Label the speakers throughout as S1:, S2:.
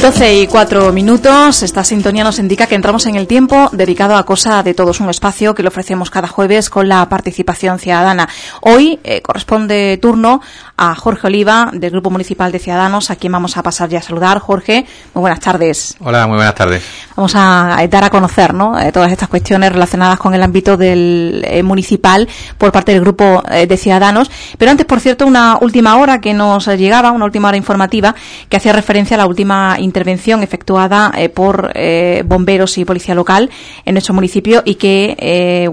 S1: 12:04. Esta sintonía nos indica que entramos en el tiempo dedicado a Cosa de Todos, un espacio que le ofrecemos cada jueves con la participación ciudadana. Hoy corresponde turno a Jorge Oliva, del Grupo Municipal de Ciudadanos, a quien vamos a pasar ya a saludar. Jorge, muy buenas tardes.
S2: Hola, muy buenas tardes.
S1: Vamos a dar a conocer, ¿no?, todas estas cuestiones relacionadas con el ámbito del municipal por parte del Grupo de Ciudadanos. Pero antes, por cierto, una última hora que nos llegaba, una última hora informativa que hacía referencia a la última intervención efectuada por bomberos y policía local en nuestro municipio y que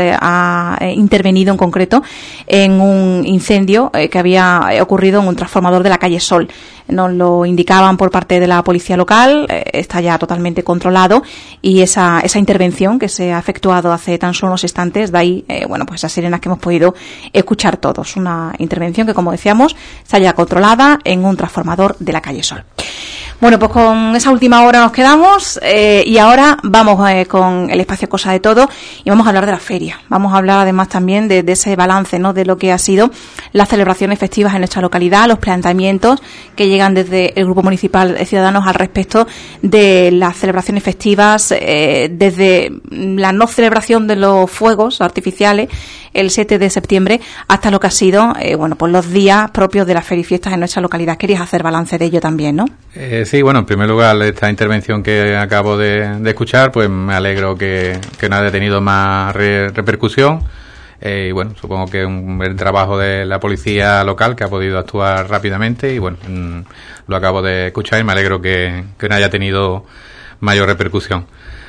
S1: ha intervenido en concreto en un incendio que había ocurrido en un transformador de la calle Sol. Nos lo indicaban por parte de la policía local, está ya totalmente controlado, y esa intervención que se ha efectuado hace tan solo unos instantes, de ahí esas sirenas que hemos podido escuchar todos. Una intervención que, como decíamos, está ya controlada en un transformador de la calle Sol. Bueno, pues con esa última hora nos quedamos y ahora vamos con el espacio Cosa de Todo y vamos a hablar de la feria. Vamos a hablar además también de ese balance, ¿no?, de lo que ha sido las celebraciones festivas en nuestra localidad, los planteamientos que llegan desde el Grupo Municipal de Ciudadanos al respecto de las celebraciones festivas, desde la no celebración de los fuegos artificiales el 7 de septiembre hasta lo que ha sido los días propios de las ferias y fiestas en nuestra localidad. Querías hacer balance de ello también, ¿no?
S2: Sí, bueno, en primer lugar, esta intervención que acabo de escuchar, pues me alegro que no haya tenido más repercusión. Y bueno, supongo que el trabajo de la policía local, que ha podido actuar rápidamente, y bueno, lo acabo de escuchar y me alegro que no haya tenido mayor repercusión.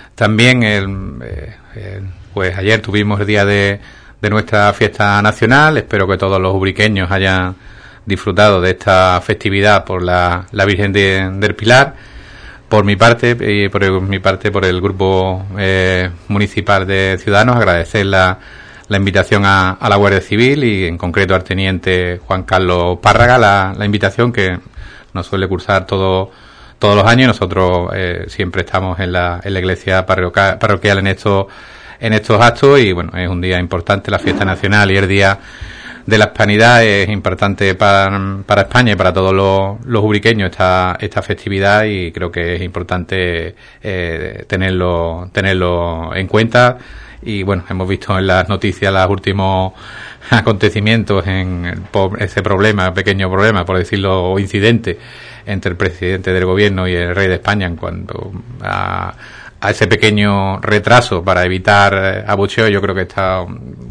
S2: También pues ayer tuvimos el día de nuestra fiesta nacional. Espero que todos los ubriqueños hayan disfrutado de esta festividad por la Virgen del Pilar. Por mi parte y por el Grupo Municipal de Ciudadanos, agradecer la invitación a la Guardia Civil y en concreto al teniente Juan Carlos Párraga la invitación que nos suele cursar todos los años. Nosotros siempre estamos en la iglesia parroquial en estos actos y bueno, es un día importante, la fiesta nacional y el día de la Hispanidad es importante para España y para todos los ubriqueños esta festividad, y creo que es importante tenerlo en cuenta. Y bueno, hemos visto en las noticias los últimos acontecimientos en ese pequeño problema, por decirlo, o incidente entre el presidente del gobierno y el rey de España en cuanto a ese pequeño retraso para evitar abucheo. Yo creo que está,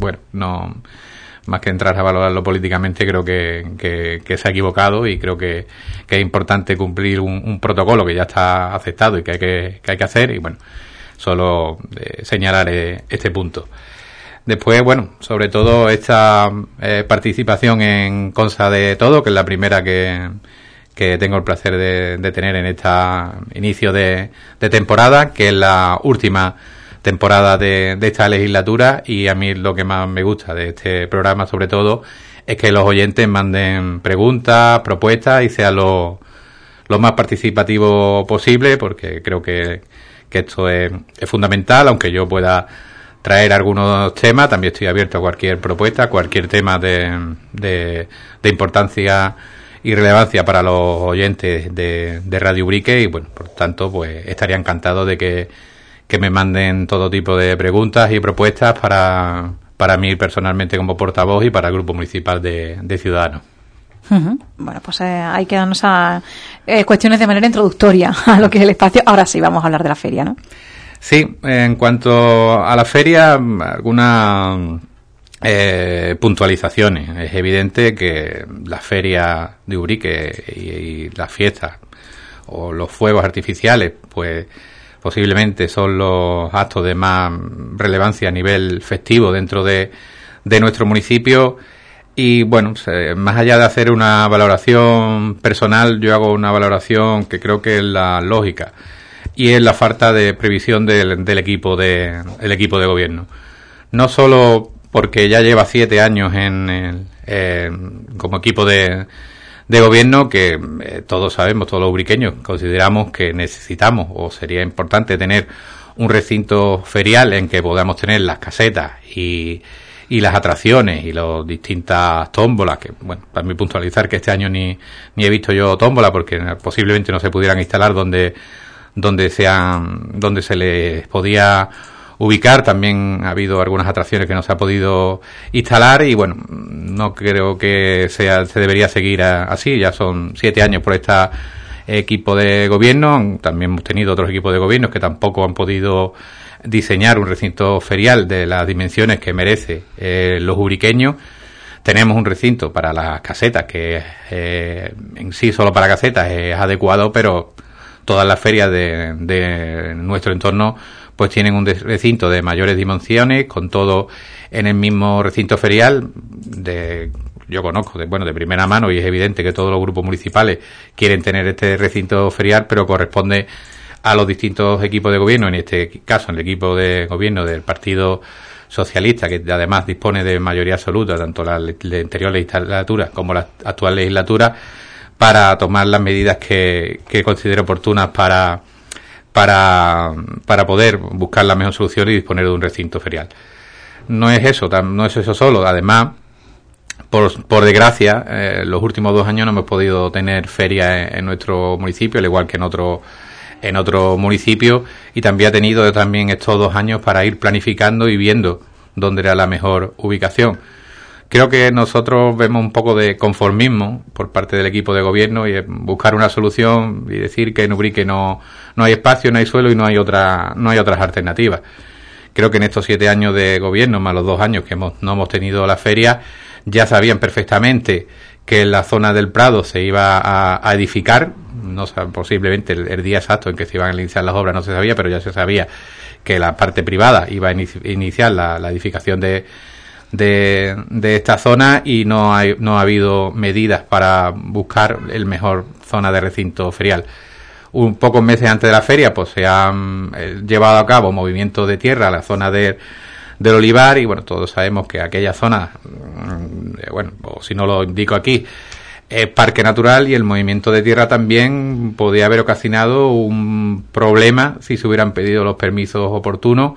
S2: no más que entrar a valorarlo políticamente, creo que se ha equivocado, y creo que es importante cumplir un protocolo que ya está aceptado y que hay que hacer, y bueno, solo señalar este punto. Después, sobre todo esta participación en Cosa de Todo, que es la primera que tengo el placer de tener en esta inicio de temporada, que es la última temporada de esta legislatura, y a mí lo que más me gusta de este programa, sobre todo, es que los oyentes manden preguntas, propuestas y sean lo más participativo posible, porque creo que esto es fundamental. Aunque yo pueda traer algunos temas, también estoy abierto a cualquier propuesta, cualquier tema de importancia y relevancia para los oyentes de Radio Ubrique, y bueno, por tanto, pues estaría encantado de que me manden todo tipo de preguntas y propuestas para mí personalmente como portavoz y para el Grupo Municipal de Ciudadanos.
S1: Uh-huh. Bueno, pues hay que darnos a cuestiones de manera introductoria a lo que es el espacio. Ahora sí, vamos a hablar de la feria, ¿no?
S2: Sí, en cuanto a la feria, algunas puntualizaciones. Es evidente que la feria de Ubrique y las fiestas o los fuegos artificiales, pues posiblemente son los actos de más relevancia a nivel festivo dentro de nuestro municipio. Y bueno, más allá de hacer una valoración personal, yo hago una valoración que creo que es la lógica, y es la falta de previsión del equipo de gobierno. No solo porque ya lleva 7 años como equipo de gobierno, que todos sabemos, todos los ubriqueños consideramos que necesitamos o sería importante tener un recinto ferial en que podamos tener las casetas y y las atracciones y las distintas tómbolas, que bueno, para mí puntualizar que este año ni he visto yo tómbola porque posiblemente no se pudieran instalar donde se les podía ubicar. También ha habido algunas atracciones que no se ha podido instalar y bueno, no creo que se debería seguir así. Ya son 7 años por este equipo de gobierno. También hemos tenido otros equipos de gobierno que tampoco han podido diseñar un recinto ferial de las dimensiones que merece los ubriqueños. Tenemos un recinto para las casetas que en sí solo para casetas es adecuado, pero todas las ferias de nuestro entorno pues tienen un recinto de mayores dimensiones, con todo en el mismo recinto ferial. Yo conozco de primera mano, y es evidente que todos los grupos municipales quieren tener este recinto ferial, pero corresponde a los distintos equipos de gobierno, en este caso el equipo de gobierno del Partido Socialista, que además dispone de mayoría absoluta, tanto la anterior legislatura como la actual legislatura, para tomar las medidas que considere oportunas para poder buscar la mejor solución y disponer de un recinto ferial. No es eso solo. Además, por desgracia, los últimos 2 años no hemos podido tener feria en nuestro municipio, al igual que en otro municipio, y también ha tenido estos 2 años para ir planificando y viendo dónde era la mejor ubicación. Creo que nosotros vemos un poco de conformismo por parte del equipo de gobierno y buscar una solución y decir que en Ubrique no hay espacio, no hay suelo y no hay otras alternativas. Creo que en estos 7 años de gobierno, más los 2 años que no hemos tenido la feria, ya sabían perfectamente que en la zona del Prado se iba a edificar. No posiblemente el día exacto en que se iban a iniciar las obras no se sabía, pero ya se sabía que la parte privada iba a iniciar la edificación de esta zona, y no ha habido medidas para buscar el mejor zona de recinto ferial. Pocos meses antes de la feria pues se han llevado a cabo movimientos de tierra a la zona del Olivar, y bueno, todos sabemos que aquella zona, o si no lo indico aquí, es parque natural, y el movimiento de tierra también podría haber ocasionado un problema si se hubieran pedido los permisos oportunos,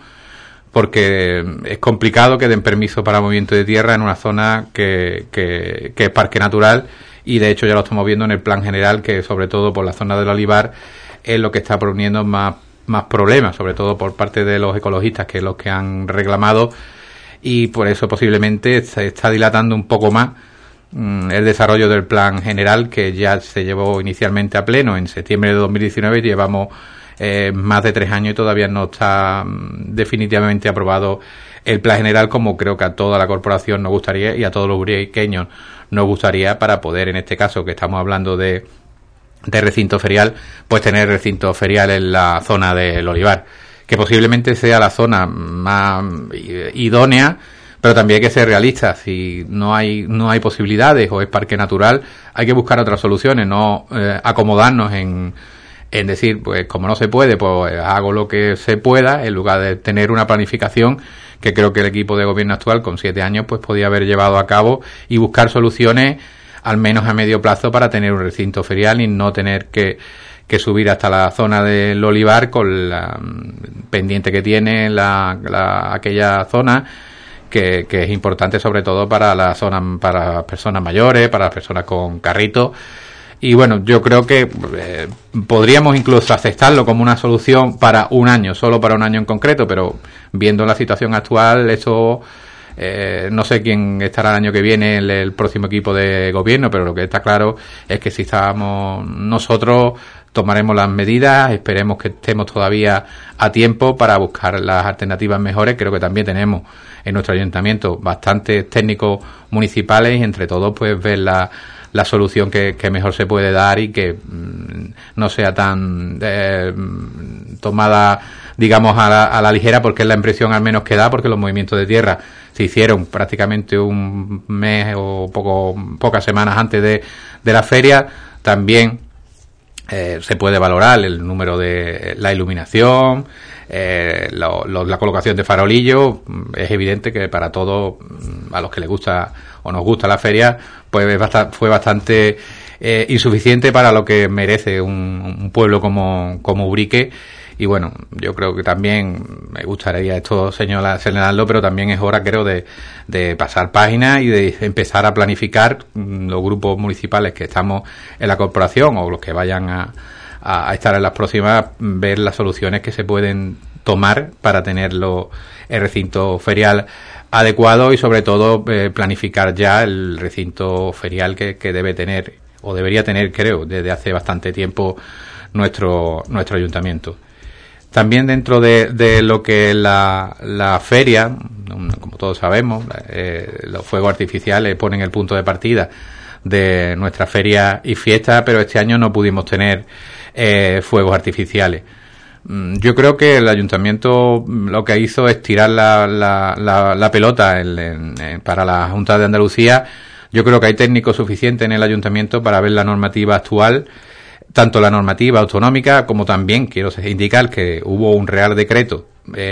S2: porque es complicado que den permiso para movimiento de tierra en una zona que es parque natural, y de hecho ya lo estamos viendo en el plan general, que sobre todo por la zona del Olivar es lo que está poniendo más problemas, sobre todo por parte de los ecologistas, que es los que han reclamado, y por eso posiblemente se está dilatando un poco más el desarrollo del plan general, que ya se llevó inicialmente a pleno en septiembre de 2019, y llevamos más de 3 años y todavía no está definitivamente aprobado el plan general, como creo que a toda la corporación nos gustaría y a todos los uriqueños nos gustaría, para poder, en este caso que estamos hablando de recinto ferial, pues tener recinto ferial en la zona del Olivar, que posiblemente sea la zona más idónea, pero también hay que ser realistas. Si no hay posibilidades o es parque natural, hay que buscar otras soluciones, no acomodarnos en decir, pues como no se puede, pues hago lo que se pueda, en lugar de tener una planificación que creo que el equipo de gobierno actual, con 7 años, pues podía haber llevado a cabo, y buscar soluciones al menos a medio plazo para tener un recinto ferial y no tener que subir hasta la zona del Olivar con la pendiente que tiene aquella zona, que es importante sobre todo para la zona, para las personas mayores, para las personas con carritos. Y bueno, yo creo que podríamos incluso aceptarlo como una solución para un año, solo para un año en concreto, pero viendo la situación actual, eso no sé quién estará el año que viene en el próximo equipo de gobierno, pero lo que está claro es que si estamos nosotros, tomaremos las medidas, esperemos que estemos todavía a tiempo para buscar las alternativas mejores. Creo que también tenemos en nuestro ayuntamiento bastantes técnicos municipales, y entre todos pues ver la solución que mejor se puede dar, y que no sea tan tomada, digamos, a la ligera, porque es la impresión al menos que da, porque los movimientos de tierra se hicieron prácticamente un mes o pocas semanas antes de la feria. También se puede valorar el número de la iluminación, la colocación de farolillos. Es evidente que para todos, a los que les gusta o nos gusta la feria, pues fue bastante insuficiente para lo que merece un pueblo como Ubrique. Y bueno, yo creo que también me gustaría esto señalarlo, pero también es hora, creo, de pasar páginas y de empezar a planificar los grupos municipales que estamos en la corporación o los que vayan a estar en las próximas, ver las soluciones que se pueden tomar para tener el recinto ferial adecuado y sobre todo planificar ya el recinto ferial que debe tener o debería tener, creo, desde hace bastante tiempo nuestro ayuntamiento. También dentro de lo que es la feria, como todos sabemos, los fuegos artificiales ponen el punto de partida de nuestra feria y fiesta, pero este año no pudimos tener fuegos artificiales. Yo creo que el ayuntamiento lo que hizo es tirar la pelota para la Junta de Andalucía. Yo creo que hay técnicos suficientes en el ayuntamiento para ver la normativa actual, tanto la normativa autonómica como también quiero indicar que hubo un Real Decreto,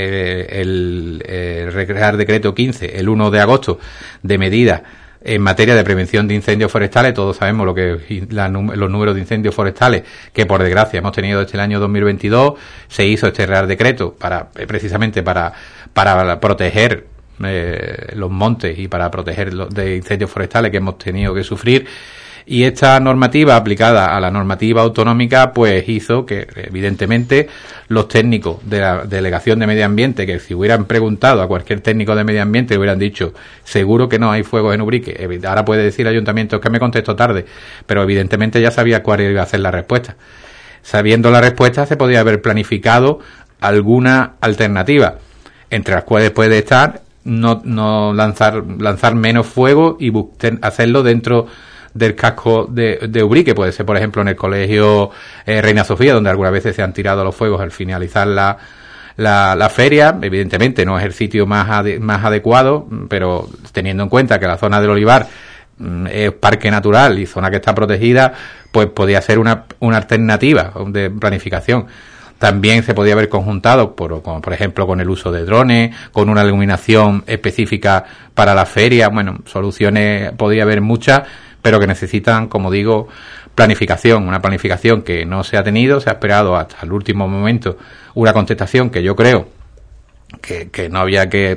S2: el Real Decreto 15, el 1 de agosto, de medidas en materia de prevención de incendios forestales. Todos sabemos los números de incendios forestales que por desgracia hemos tenido desde el año 2022. Se hizo este Real Decreto precisamente para proteger los montes y para proteger de incendios forestales que hemos tenido que sufrir. Y esta normativa aplicada a la normativa autonómica pues hizo que evidentemente los técnicos de la Delegación de Medio Ambiente, que si hubieran preguntado a cualquier técnico de Medio Ambiente hubieran dicho seguro que no hay fuegos en Ubrique. Ahora puede decir el ayuntamiento que me contestó tarde, pero evidentemente ya sabía cuál iba a ser la respuesta. Sabiendo la respuesta se podía haber planificado alguna alternativa, entre las cuales puede estar no lanzar menos fuego y hacerlo dentro del casco de Ubrique. Puede ser, por ejemplo, en el colegio Reina Sofía, donde algunas veces se han tirado los fuegos al finalizar la feria. Evidentemente no es el sitio más adecuado, pero teniendo en cuenta que la zona del Olivar es parque natural y zona que está protegida, pues podía ser una alternativa de planificación. También se podía haber conjuntado, por ejemplo, con el uso de drones, con una iluminación específica para la feria. Bueno, soluciones podría haber muchas, pero que necesitan, como digo, planificación. Una planificación que no se ha tenido, se ha esperado hasta el último momento una contestación que yo creo que no había que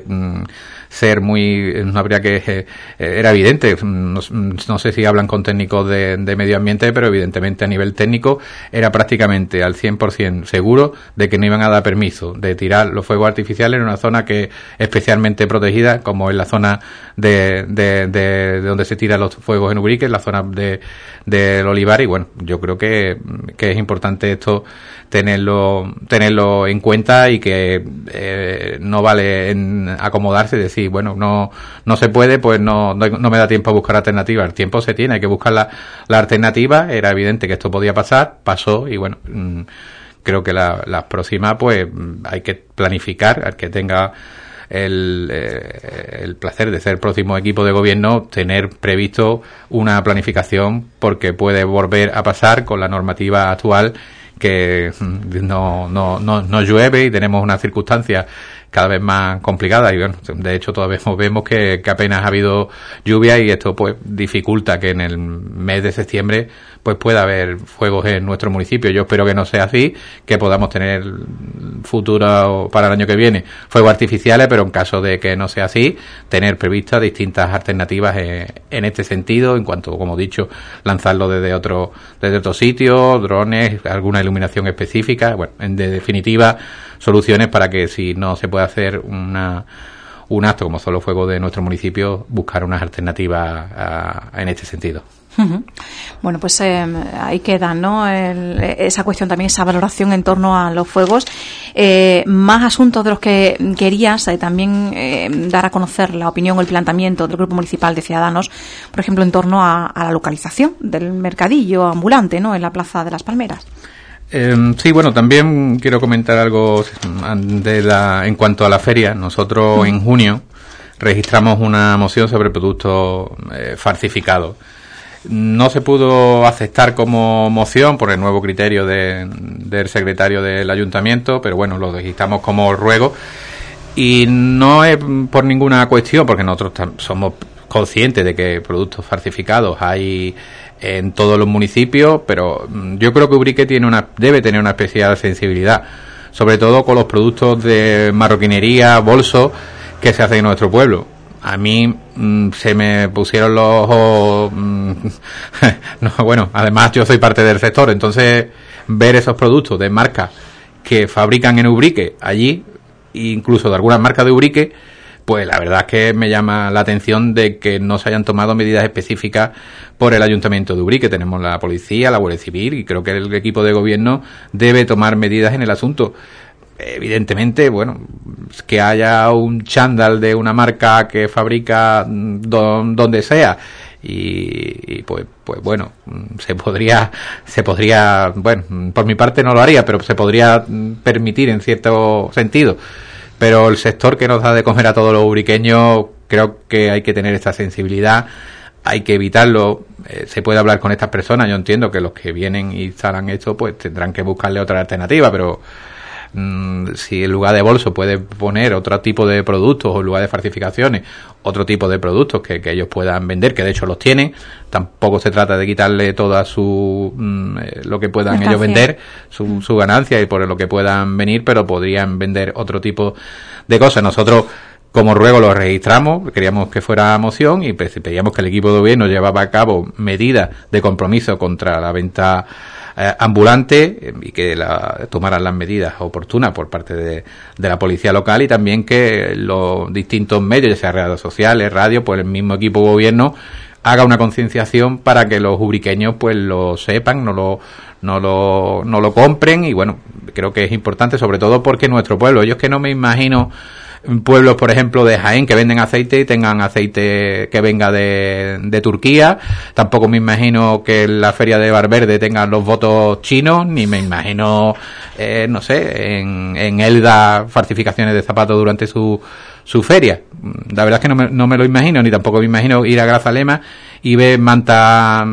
S2: era evidente. No sé si hablan con técnicos de medio ambiente, pero evidentemente a nivel técnico era prácticamente al 100% seguro de que no iban a dar permiso de tirar los fuegos artificiales en una zona que es especialmente protegida, como es la zona de donde se tiran los fuegos en Ubrique, en la zona del Olivar. Y bueno, yo creo que es importante esto tenerlo en cuenta y que no vale acomodarse y decir, bueno, no se puede, pues no me da tiempo a buscar alternativas. El tiempo se tiene, hay que buscar la alternativa. Era evidente que esto podía pasar, pasó y bueno, creo que las próximas pues hay que planificar, al que tenga el placer de ser próximo equipo de gobierno, tener previsto una planificación, porque puede volver a pasar con la normativa actual que no llueve y tenemos unas circunstancias cada vez más complicadas y bueno, de hecho todavía vemos que apenas ha habido lluvia y esto pues dificulta que en el mes de septiembre pues pueda haber fuegos en nuestro municipio. Yo espero que no sea así, que podamos tener futuro para el año que viene fuegos artificiales, pero en caso de que no sea así, tener previstas distintas alternativas en este sentido, en cuanto, como he dicho, lanzarlo desde otro sitio, drones, alguna iluminación específica, bueno, en definitiva, soluciones para que si no se puede hacer un acto como son los fuegos de nuestro municipio, buscar unas alternativas en este sentido.
S1: Bueno, pues ahí queda, ¿no? Esa cuestión también, esa valoración en torno a los fuegos. Más asuntos de los que querías también dar a conocer la opinión o el planteamiento del Grupo Municipal de Ciudadanos, por ejemplo, en torno a la localización del mercadillo ambulante, ¿no?, en la Plaza de las Palmeras.
S2: Sí, bueno, también quiero comentar algo en cuanto a la feria. Nosotros en junio registramos una moción sobre productos falsificados. No se pudo aceptar como moción por el nuevo criterio del secretario del ayuntamiento, pero bueno, lo registramos como ruego. Y no es por ninguna cuestión, porque nosotros somos conscientes de que productos falsificados hay en todos los municipios, pero yo creo que Ubrique debe tener una especial sensibilidad sobre todo con los productos de marroquinería, bolsos que se hacen en nuestro pueblo. A mí se me pusieron los ojos... no, bueno, además yo soy parte del sector, entonces ver esos productos de marcas que fabrican en Ubrique allí, incluso de algunas marcas de Ubrique, pues la verdad es que me llama la atención de que no se hayan tomado medidas específicas por el Ayuntamiento de Ubrique. Tenemos la policía, la Guardia Civil, y creo que el equipo de gobierno debe tomar medidas en el asunto. Evidentemente, bueno, que haya un chándal de una marca que fabrica donde sea, y pues bueno, se podría, bueno, por mi parte no lo haría, pero se podría permitir en cierto sentido. Pero el sector que nos da de comer a todos los ubriqueños, creo que hay que tener esta sensibilidad, hay que evitarlo. Se puede hablar con estas personas, yo entiendo que los que vienen y instalan esto pues tendrán que buscarle otra alternativa, pero si en lugar de bolso puede poner otro tipo de productos, o en lugar de falsificaciones otro tipo de productos que ellos puedan vender, que de hecho los tienen, tampoco se trata de quitarle toda su lo que puedan ellos vender, su ganancia, y por lo que puedan venir, pero podrían vender otro tipo de cosas. Nosotros como ruego lo registramos, queríamos que fuera moción y pedíamos que el equipo de gobierno llevaba a cabo medidas de compromiso contra la venta ambulante, y que tomaran las medidas oportunas por parte de la policía local, y también que los distintos medios, ya sea redes sociales, radio, pues el mismo equipo de gobierno haga una concienciación para que los ubriqueños pues lo sepan, no lo compren. Y bueno, creo que es importante, sobre todo porque nuestro pueblo, yo es que no me imagino pueblos, por ejemplo, de Jaén, que venden aceite y tengan aceite que venga de Turquía. Tampoco me imagino que en la feria de Valverde tengan los votos chinos, ni me imagino, no sé, en Elda falsificaciones de zapatos durante su feria. La verdad es que no me lo imagino, ni tampoco me imagino ir a Grazalema y ver mantas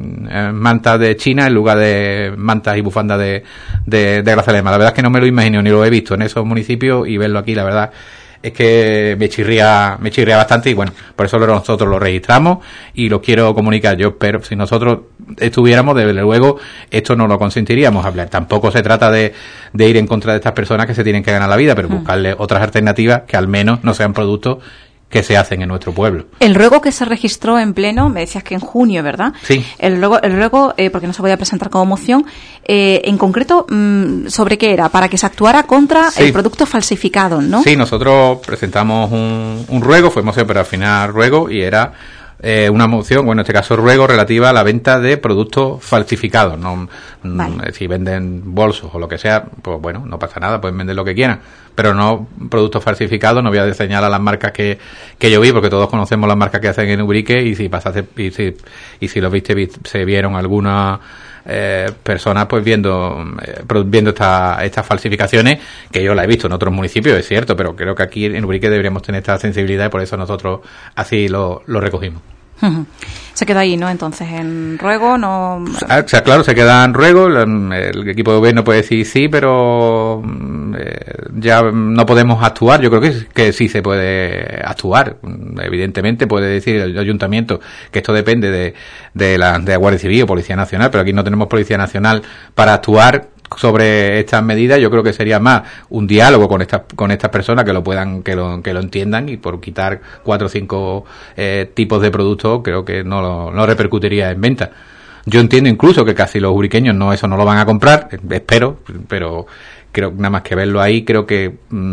S2: de China en lugar de mantas y bufandas de Grazalema. La verdad es que no me lo imagino, ni lo he visto en esos municipios, y verlo aquí, la verdad es que me chirría bastante, y bueno, por eso nosotros lo registramos y lo quiero comunicar. Yo espero, si nosotros estuviéramos, desde luego, esto no lo consentiríamos hablar. Tampoco se trata de ir en contra de estas personas que se tienen que ganar la vida, pero buscarle otras alternativas que al menos no sean productos que se hacen en nuestro pueblo.
S1: El ruego que se registró en pleno, me decías que en junio, ¿verdad?
S2: Sí.
S1: El ruego, porque no se podía presentar como moción, en concreto, ¿sobre qué era? Para que se actuara contra el producto falsificado, ¿no? Sí,
S2: nosotros presentamos un ruego, fue moción, pero al final ruego, y era una moción, bueno, en este caso ruego, relativa a la venta de productos falsificados. No, vale. Si venden bolsos o lo que sea, pues bueno, no pasa nada, pueden vender lo que quieran, pero no productos falsificados. No voy a señalar las marcas que yo vi, porque todos conocemos las marcas que hacen en Ubrique, y si pasaste y si los viste, se vieron algunas personas pues viendo estas falsificaciones, que yo las he visto en otros municipios, es cierto, pero creo que aquí en Ubrique deberíamos tener esta sensibilidad, y por eso nosotros así lo recogimos.
S1: Se queda ahí, ¿no? Entonces, en ruego, no...
S2: O sea, claro, se queda en ruego. El equipo de gobierno puede decir sí, pero ya no podemos actuar. Yo creo que sí se puede actuar. Evidentemente puede decir el ayuntamiento que esto depende de la Guardia Civil o Policía Nacional, pero aquí no tenemos Policía Nacional para actuar sobre estas medidas. Yo creo que sería más un diálogo con estas personas que lo entiendan, y por quitar 4 o 5 tipos de productos creo que no repercutiría en venta. Yo entiendo incluso que casi los ubriqueños eso no lo van a comprar, espero, pero creo, nada más que verlo ahí, creo que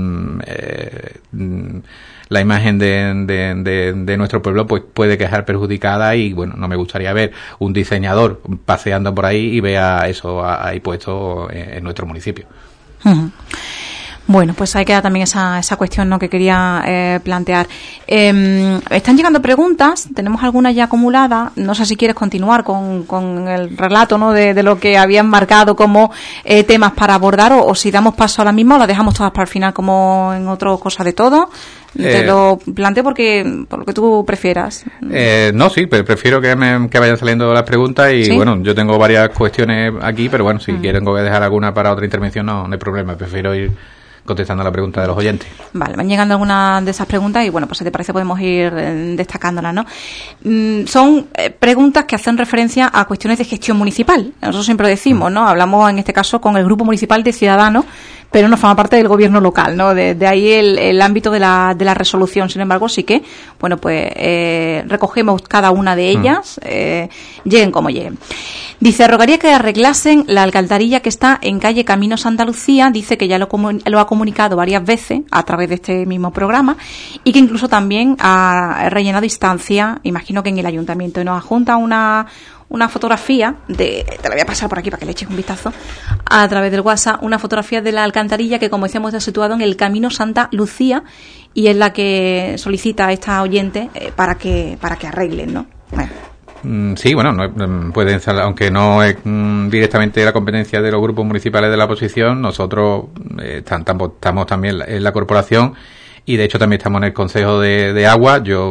S2: la imagen de nuestro pueblo pues puede quedar perjudicada, y bueno, no me gustaría ver un diseñador paseando por ahí y vea eso ahí puesto en nuestro municipio.
S1: Bueno, pues ahí queda también esa cuestión, ¿no?, que quería plantear. Están llegando preguntas, tenemos algunas ya acumuladas. No sé si quieres continuar con el relato, ¿no?, de lo que habían marcado como temas para abordar, o si damos paso ahora mismo o las dejamos todas para el final, como en otro Cosa de Todo. Te lo planteo por lo que tú prefieras.
S2: No, sí, pero prefiero que vayan saliendo las preguntas, y ¿sí? Bueno, yo tengo varias cuestiones aquí, pero bueno, si quieren que dejar alguna para otra intervención, no hay problema. Prefiero ir contestando la pregunta de los oyentes. Vale,
S1: van llegando algunas de esas preguntas, y bueno, pues si te parece podemos ir destacándolas, ¿no? Son preguntas que hacen referencia a cuestiones de gestión municipal. Nosotros siempre decimos, ¿no? Hablamos en este caso con el Grupo Municipal de Ciudadanos pero no forma parte del gobierno local, ¿no? De ahí el ámbito de la resolución. Sin embargo, sí que, bueno, pues recogemos cada una de ellas, lleguen como lleguen. Dice, rogaría que arreglasen la alcantarilla que está en calle Camino Santa Lucía. Dice que ya lo ha comunicado varias veces a través de este mismo programa y que incluso también ha rellenado instancia, imagino que en el ayuntamiento, y nos adjunta una fotografía te la voy a pasar por aquí para que le eches un vistazo a través del WhatsApp, una fotografía de la alcantarilla que, como decíamos, está situado en el Camino Santa Lucía y es la que solicita a esta oyente para que arreglen, ¿no? Bueno.
S2: Sí, bueno, pueden, aunque no es directamente la competencia de los grupos municipales de la oposición, nosotros estamos también en la corporación y de hecho también estamos en el Consejo de Agua. Yo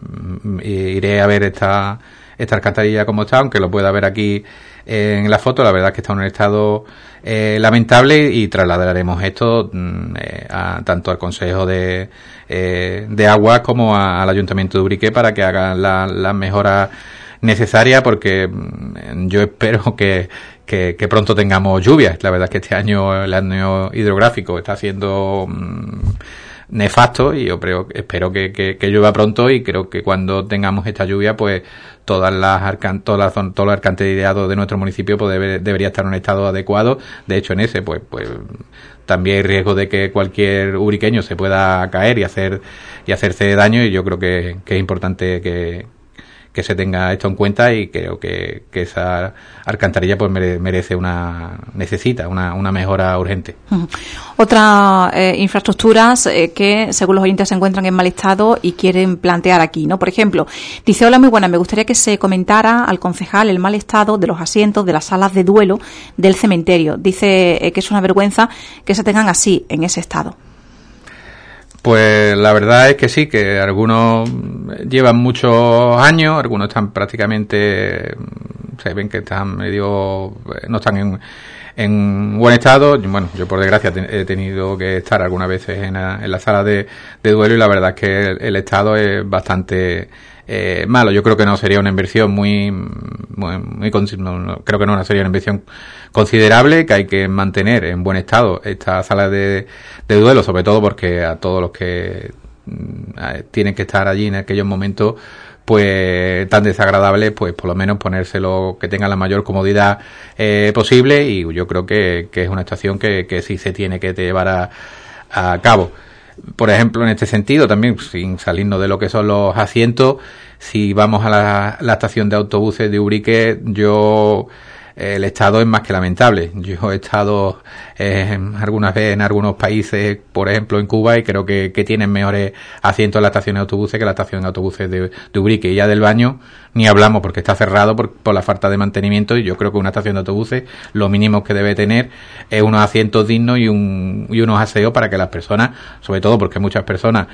S2: iré a ver esta alcantarilla como está, aunque lo pueda ver aquí en la foto. La verdad es que está en un estado lamentable y trasladaremos esto tanto al Consejo de Agua como al Ayuntamiento de Ubrique para que hagan las mejoras necesarias, porque yo espero que pronto tengamos lluvias. La verdad es que este año el año hidrográfico está siendo nefasto y yo espero que llueva pronto, y creo que cuando tengamos esta lluvia pues todo el alcantarillado de nuestro municipio pues debería estar en un estado adecuado. De hecho, en ese pues también hay riesgo de que cualquier ubriqueño se pueda caer y hacerse daño, y yo creo que es importante que se tenga esto en cuenta, y creo que esa alcantarilla pues necesita una mejora urgente.
S1: Otras infraestructuras que, según los oyentes, se encuentran en mal estado y quieren plantear aquí, ¿no? Por ejemplo, dice, hola, muy buena, me gustaría que se comentara al concejal el mal estado de los asientos de las salas de duelo del cementerio. Dice que es una vergüenza que se tengan así, en ese estado.
S2: Pues la verdad es que sí, que algunos llevan muchos años, algunos están prácticamente, se ven que están no están en buen estado. Bueno, yo por desgracia he tenido que estar algunas veces en la sala de duelo, y la verdad es que el estado es bastante malo. Yo creo que no sería una inversión creo que no sería una inversión considerable, que hay que mantener en buen estado esta sala de duelo, sobre todo porque a todos los que tienen que estar allí en aquellos momentos pues tan desagradables, pues por lo menos ponérselo que tenga la mayor comodidad posible, y yo creo que es una actuación que sí se tiene que llevar a cabo. Por ejemplo, en este sentido, también, sin salirnos de lo que son los asientos, si vamos a la estación de autobuses de Ubrique, el estado es más que lamentable. Yo he estado algunas veces en algunos países, por ejemplo en Cuba, y creo que tienen mejores asientos en la estación de autobuses que la estación de autobuses de Ubrique. Y ya del baño ni hablamos, porque está cerrado por la falta de mantenimiento, y yo creo que una estación de autobuses lo mínimo que debe tener es unos asientos dignos y unos aseos para que las personas, sobre todo porque muchas personas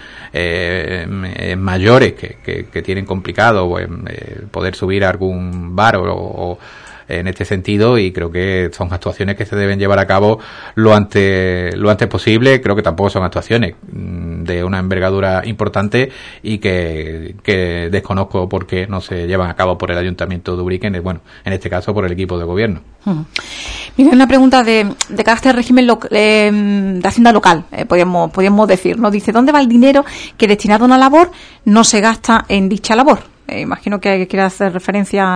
S2: mayores que tienen complicado poder subir a algún bar o en este sentido, y creo que son actuaciones que se deben llevar a cabo lo antes posible. Creo que tampoco son actuaciones de una envergadura importante y que desconozco por qué no se llevan a cabo por el Ayuntamiento de Ubrique, en este caso por el equipo de gobierno.
S1: Mira, una pregunta de carácter régimen de Hacienda local, podríamos decir, ¿no? Dice, ¿dónde va el dinero que destinado a una labor no se gasta en dicha labor? Imagino que quiere hacer referencia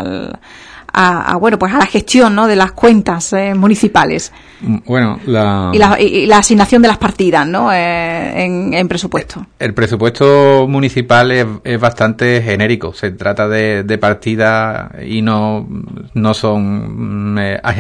S1: a la gestión, ¿no?, de las cuentas municipales.
S2: Bueno,
S1: y la asignación de las partidas, ¿no?, en presupuesto. El
S2: presupuesto municipal es bastante genérico. Se trata de partidas y no son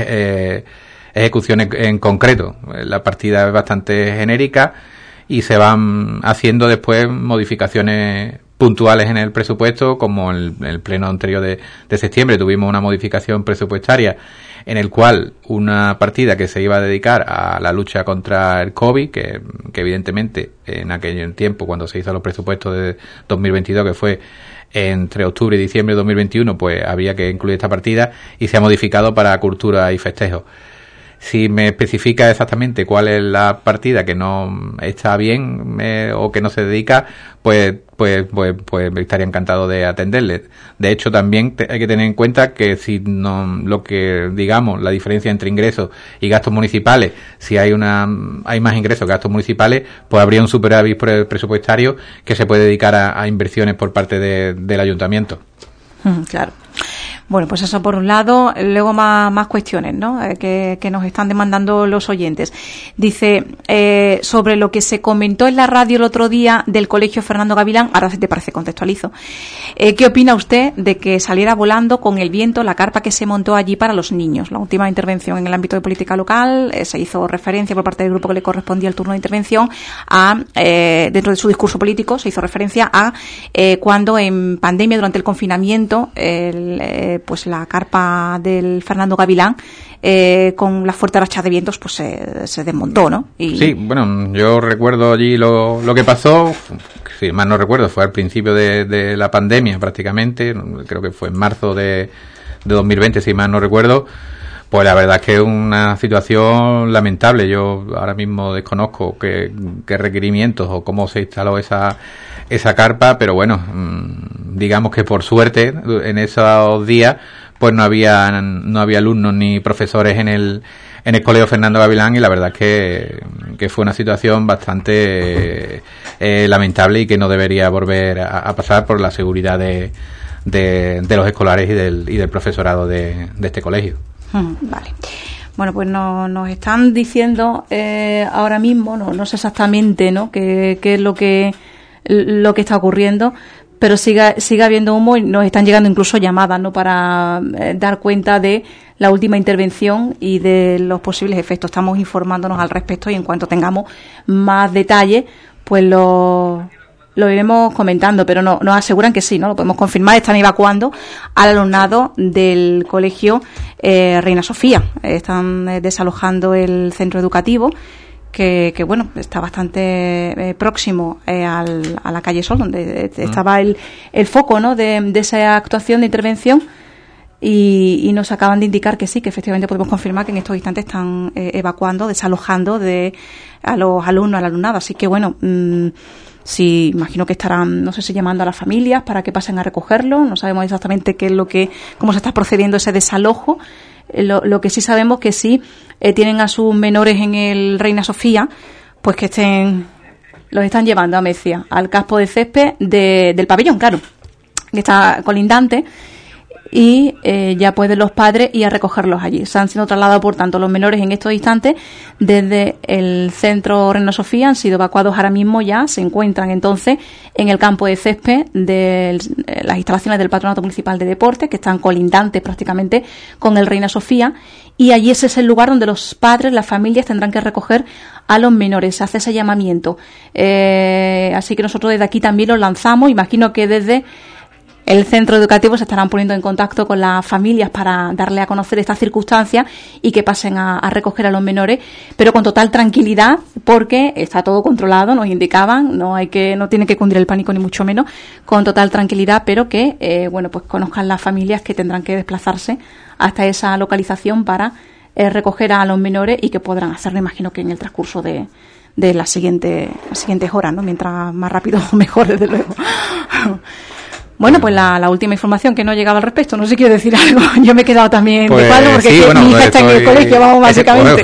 S2: ejecuciones en concreto. La partida es bastante genérica y se van haciendo después modificaciones puntuales en el presupuesto, como en el pleno anterior de septiembre tuvimos una modificación presupuestaria en el cual una partida que se iba a dedicar a la lucha contra el COVID, que evidentemente en aquel tiempo, cuando se hizo los presupuestos de 2022, que fue entre octubre y diciembre de 2021, pues había que incluir esta partida, y se ha modificado para cultura y festejos. Si me especifica exactamente cuál es la partida que no está bien o que no se dedica, pues estaría encantado de atenderle. De hecho, también hay que tener en cuenta que si no, lo que digamos, la diferencia entre ingresos y gastos municipales, si hay más ingresos que gastos municipales, pues habría un superávit presupuestario que se puede dedicar a inversiones por parte del ayuntamiento.
S1: Claro. Bueno, pues eso por un lado. Luego más cuestiones, ¿no? Que nos están demandando los oyentes. Dice, sobre lo que se comentó en la radio el otro día del Colegio Fernando Gavilán, ahora si te parece contextualizo. ¿Qué opina usted de que saliera volando con el viento la carpa que se montó allí para los niños? La última intervención en el ámbito de política local, se hizo referencia por parte del grupo que le correspondía el turno de intervención dentro de su discurso político, se hizo referencia a cuando en pandemia, durante el confinamiento, pues la carpa del Fernando Gavilán con las fuertes rachas de vientos pues se desmontó, ¿no?
S2: Sí, bueno, yo recuerdo allí lo que pasó, si mal no recuerdo, fue al principio de la pandemia prácticamente, creo que fue en marzo de 2020, si mal no recuerdo. Pues la verdad es que es una situación lamentable. Yo ahora mismo desconozco qué requerimientos o cómo se instaló esa carpa, pero bueno, digamos que por suerte en esos días pues no había alumnos ni profesores en el Colegio Fernando Gavilán, y la verdad es que fue una situación bastante lamentable y que no debería volver a pasar por la seguridad de los escolares y del profesorado de este colegio.
S1: Vale. Bueno, pues nos están diciendo ahora mismo, no sé exactamente, ¿no?, qué es lo que está ocurriendo, pero sigue habiendo humo y nos están llegando incluso llamadas, ¿no?, para dar cuenta de la última intervención y de los posibles efectos. Estamos informándonos al respecto y en cuanto tengamos más detalles, pues lo iremos comentando, pero nos aseguran que sí, ¿no? Lo podemos confirmar. Están evacuando al alumnado del colegio Reina Sofía. Están desalojando el centro educativo que bueno, está bastante próximo a la calle Sol, donde estaba el foco, ¿no?, de esa actuación de intervención. Y nos acaban de indicar que sí, que efectivamente podemos confirmar que en estos instantes están evacuando, desalojando a los alumnos, al alumnado. Así que bueno, sí, imagino que estarán, no sé si llamando a las familias para que pasen a recogerlo. No sabemos exactamente cómo se está procediendo ese desalojo. Lo que sí sabemos que sí tienen a sus menores en el Reina Sofía, pues que los están llevando a Mecia, al campo de césped del pabellón, claro, que está colindante. Y ya pueden los padres ir a recogerlos allí. Se han sido trasladados, por tanto, los menores en estos instantes desde el centro Reina Sofía, han sido evacuados ahora mismo ya, se encuentran entonces en el campo de césped de las instalaciones del Patronato Municipal de Deportes, que están colindantes prácticamente con el Reina Sofía, y allí ese es el lugar donde los padres, las familias tendrán que recoger a los menores. Se hace ese llamamiento. Así que nosotros desde aquí también los lanzamos. Imagino que desde el centro educativo se estarán poniendo en contacto con las familias para darle a conocer esta circunstancia y que pasen a recoger a los menores, pero con total tranquilidad, porque está todo controlado, nos indicaban, no tiene que cundir el pánico ni mucho menos, con total tranquilidad, pero que pues conozcan las familias que tendrán que desplazarse hasta esa localización para recoger a los menores y que podrán hacerlo, imagino que en el transcurso de las siguientes horas, ¿no? Mientras más rápido mejor, desde luego. Bueno, pues la última información que no llegaba al respecto, no sé si quiero decir algo. Yo me he quedado también de cuadro porque sí, mi hija está en el colegio, vamos, básicamente.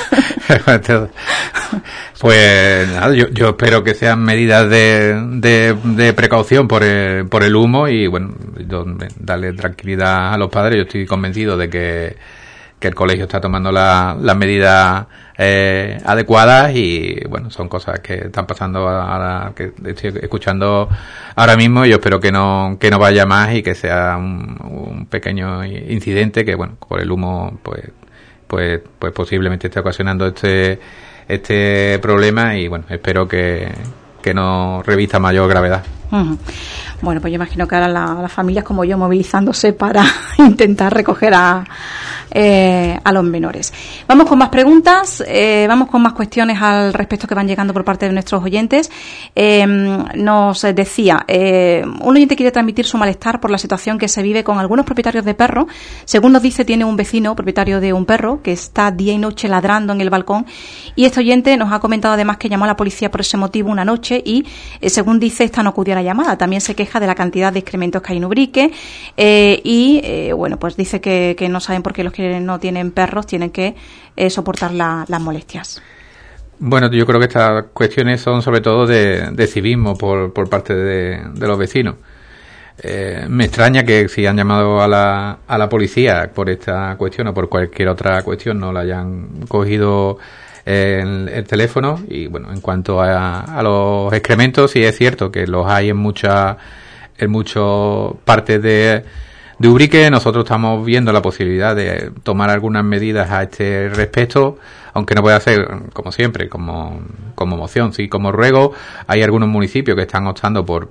S2: Pues nada, yo espero que sean medidas de precaución por el humo y bueno, darle tranquilidad a los padres. Yo estoy convencido de que el colegio está tomando las medidas adecuadas y bueno, son cosas que están pasando ahora, que estoy escuchando ahora mismo, y yo espero que no vaya más y que sea un pequeño incidente que bueno, por el humo pues posiblemente esté ocasionando este problema, y bueno, espero que no revista mayor gravedad.
S1: Bueno, pues yo imagino que ahora las familias como yo movilizándose para intentar recoger a los menores. Vamos con más preguntas, vamos con más cuestiones al respecto que van llegando por parte de nuestros oyentes. Nos decía, un oyente quiere transmitir su malestar por la situación que se vive con algunos propietarios de perros. Según nos dice, tiene un vecino propietario de un perro que está día y noche ladrando en el balcón, y este oyente nos ha comentado además que llamó a la policía por ese motivo una noche y, según dice, esta no acudió a la llamada. También se queja de la cantidad de excrementos que hay en Ubrique bueno, pues dice que no saben por qué los que no tienen perros tienen que soportar las molestias.
S2: Bueno, yo creo que estas cuestiones son sobre todo de civismo por parte de los vecinos. Me extraña que si han llamado a la policía por esta cuestión o por cualquier otra cuestión no la hayan cogido el teléfono. Y bueno, en cuanto a los excrementos, sí es cierto que los hay en muchas partes de Ubrique. Nosotros estamos viendo la posibilidad de tomar algunas medidas a este respecto, aunque no pueda ser, como siempre, como moción, sí, como ruego. Hay algunos municipios que están optando por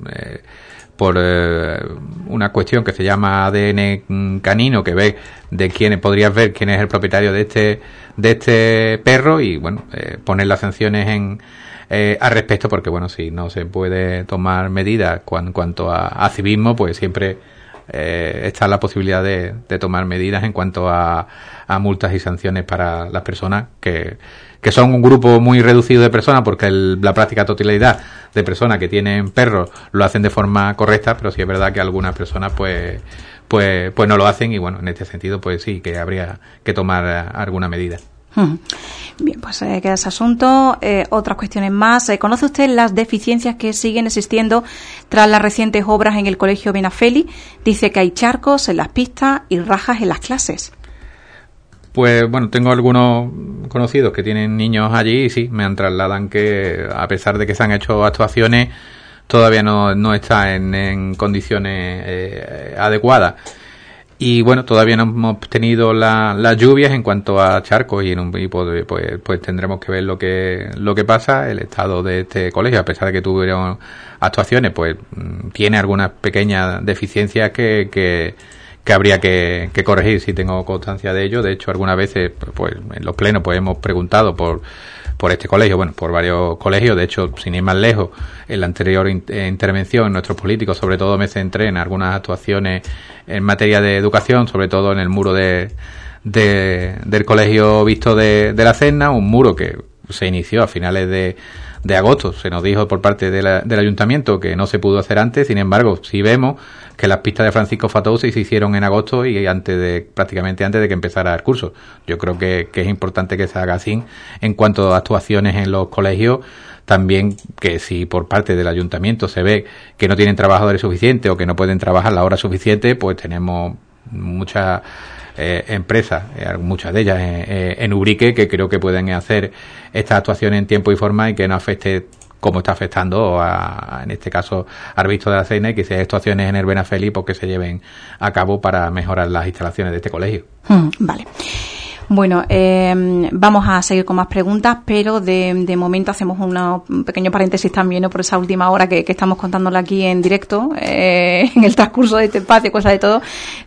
S2: una cuestión que se llama ADN canino, que ve podrías ver quién es el propietario de este perro y bueno, poner las sanciones al respecto, porque bueno, si no se puede tomar medidas en cuanto a civismo, pues siempre está la posibilidad de tomar medidas en cuanto a multas y sanciones para las personas que son un grupo muy reducido de personas, porque la práctica totalidad de personas que tienen perros lo hacen de forma correcta, pero sí es verdad que algunas personas pues no lo hacen, y bueno, en este sentido pues sí que habría que tomar alguna medida.
S1: Bien, pues queda ese asunto. Otras cuestiones más. ¿Conoce usted las deficiencias que siguen existiendo tras las recientes obras en el colegio Benafeli? Dice que hay charcos en las pistas y rajas en las clases.
S2: Pues bueno, tengo algunos conocidos que tienen niños allí y sí, me trasladan que a pesar de que se han hecho actuaciones, todavía no está en condiciones adecuadas. Y bueno, todavía no hemos tenido las lluvias en cuanto a charcos y pues tendremos que ver lo que pasa. El estado de este colegio, a pesar de que tuvieron actuaciones, pues tiene algunas pequeñas deficiencias que habría que corregir, si tengo constancia de ello. De hecho, algunas veces pues en los plenos pues hemos preguntado por este colegio, bueno, por varios colegios. De hecho, sin ir más lejos, en la anterior intervención, nuestros políticos, sobre todo me centré en algunas actuaciones en materia de educación, sobre todo en el muro del colegio Visto de la Serna, un muro que se inició a finales de agosto. Se nos dijo por parte del ayuntamiento que no se pudo hacer antes. Sin embargo, sí vemos que las pistas de Francisco Fatou se hicieron en agosto y prácticamente antes de que empezara el curso. Yo creo que es importante que se haga así. En cuanto a actuaciones en los colegios, también que si por parte del ayuntamiento se ve que no tienen trabajadores suficientes o que no pueden trabajar la hora suficiente, pues tenemos muchas empresas, muchas de ellas en Ubrique, que creo que pueden hacer estas actuaciones en tiempo y forma y que no afecte como está afectando en este caso al Visto de la Serna, y que si hay actuaciones en el Benafeli, pues que se lleven a cabo para mejorar las instalaciones de este colegio.
S1: Vale. Bueno, vamos a seguir con más preguntas, pero de momento hacemos un pequeño paréntesis también, ¿no? Por esa última hora que estamos contándole aquí en directo, en el transcurso de este espacio, cosa de todo.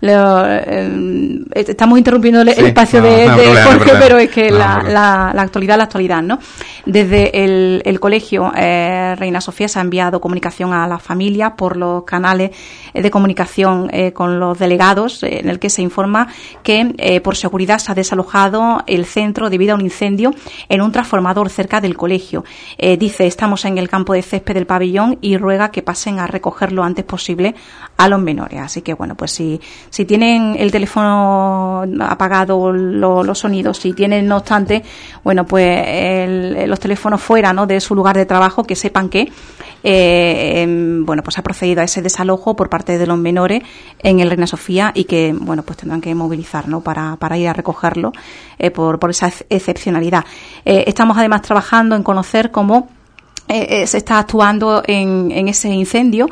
S1: Estamos interrumpiendo el espacio de Jorge, pero es que la actualidad, ¿no? Desde el colegio Reina Sofía se ha enviado comunicación a las familias por los canales de comunicación con los delegados, en el que se informa que por seguridad se ha desalojado el centro debido a un incendio en un transformador cerca del colegio. Dice, estamos en el campo de césped del pabellón y ruega que pasen a recoger lo antes posible a los menores. Así que bueno, pues si tienen el teléfono apagado, los sonidos, si tienen no obstante, bueno, pues los teléfonos fuera, ¿no?, de su lugar de trabajo, que sepan que bueno, pues ha procedido a ese desalojo por parte de los menores en el Reina Sofía y que bueno, pues tendrán que movilizar, ¿no?, para ir a recogerlo por esa excepcionalidad. Estamos además trabajando en conocer cómo se está actuando en ese incendio.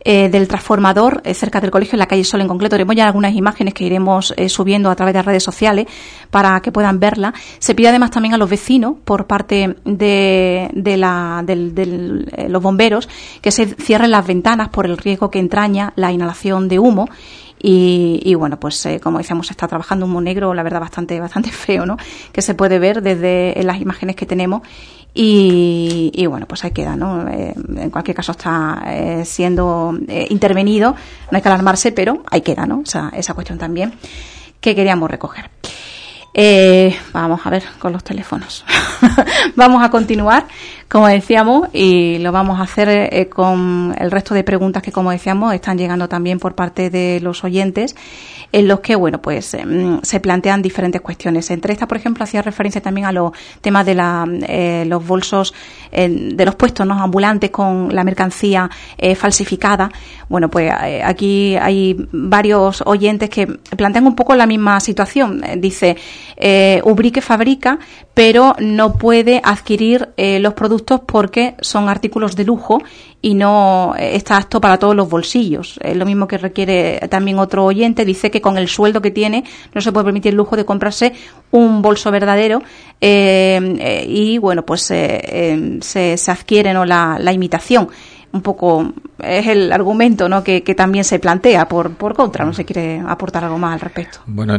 S1: del transformador cerca del colegio, en la calle Sol en concreto. Tenemos ya algunas imágenes que iremos subiendo a través de redes sociales para que puedan verla. Se pide además también a los vecinos por parte de los bomberos que se cierren las ventanas por el riesgo que entraña la inhalación de humo. Y bueno, pues como decíamos, se está trabajando un humo negro, la verdad, bastante feo, ¿no? Que se puede ver desde en las imágenes que tenemos. Y bueno, pues ahí queda, ¿no? En cualquier caso está siendo intervenido, no hay que alarmarse, pero ahí queda, ¿no? Esa cuestión también que queríamos recoger. Vamos a ver con los teléfonos. Vamos a continuar, como decíamos, y lo vamos a hacer con el resto de preguntas que, como decíamos, están llegando también por parte de los oyentes, en los que, bueno, pues se plantean diferentes cuestiones. Entre estas, por ejemplo, hacía referencia también a los temas de los bolsos, de los puestos, ¿no?, ambulantes con la mercancía falsificada. Bueno, pues aquí hay varios oyentes que plantean un poco la misma situación. Dice, Ubrique fabrica, pero no puede adquirir los productos porque son artículos de lujo y no está apto para todos los bolsillos. Lo mismo que requiere también otro oyente, dice que con el sueldo que tiene no se puede permitir el lujo de comprarse un bolso verdadero y bueno, pues se adquiere, ¿no?, la imitación. Un poco es el argumento, ¿no?, que también se plantea por contra. No se quiere aportar algo más al respecto.
S2: Bueno,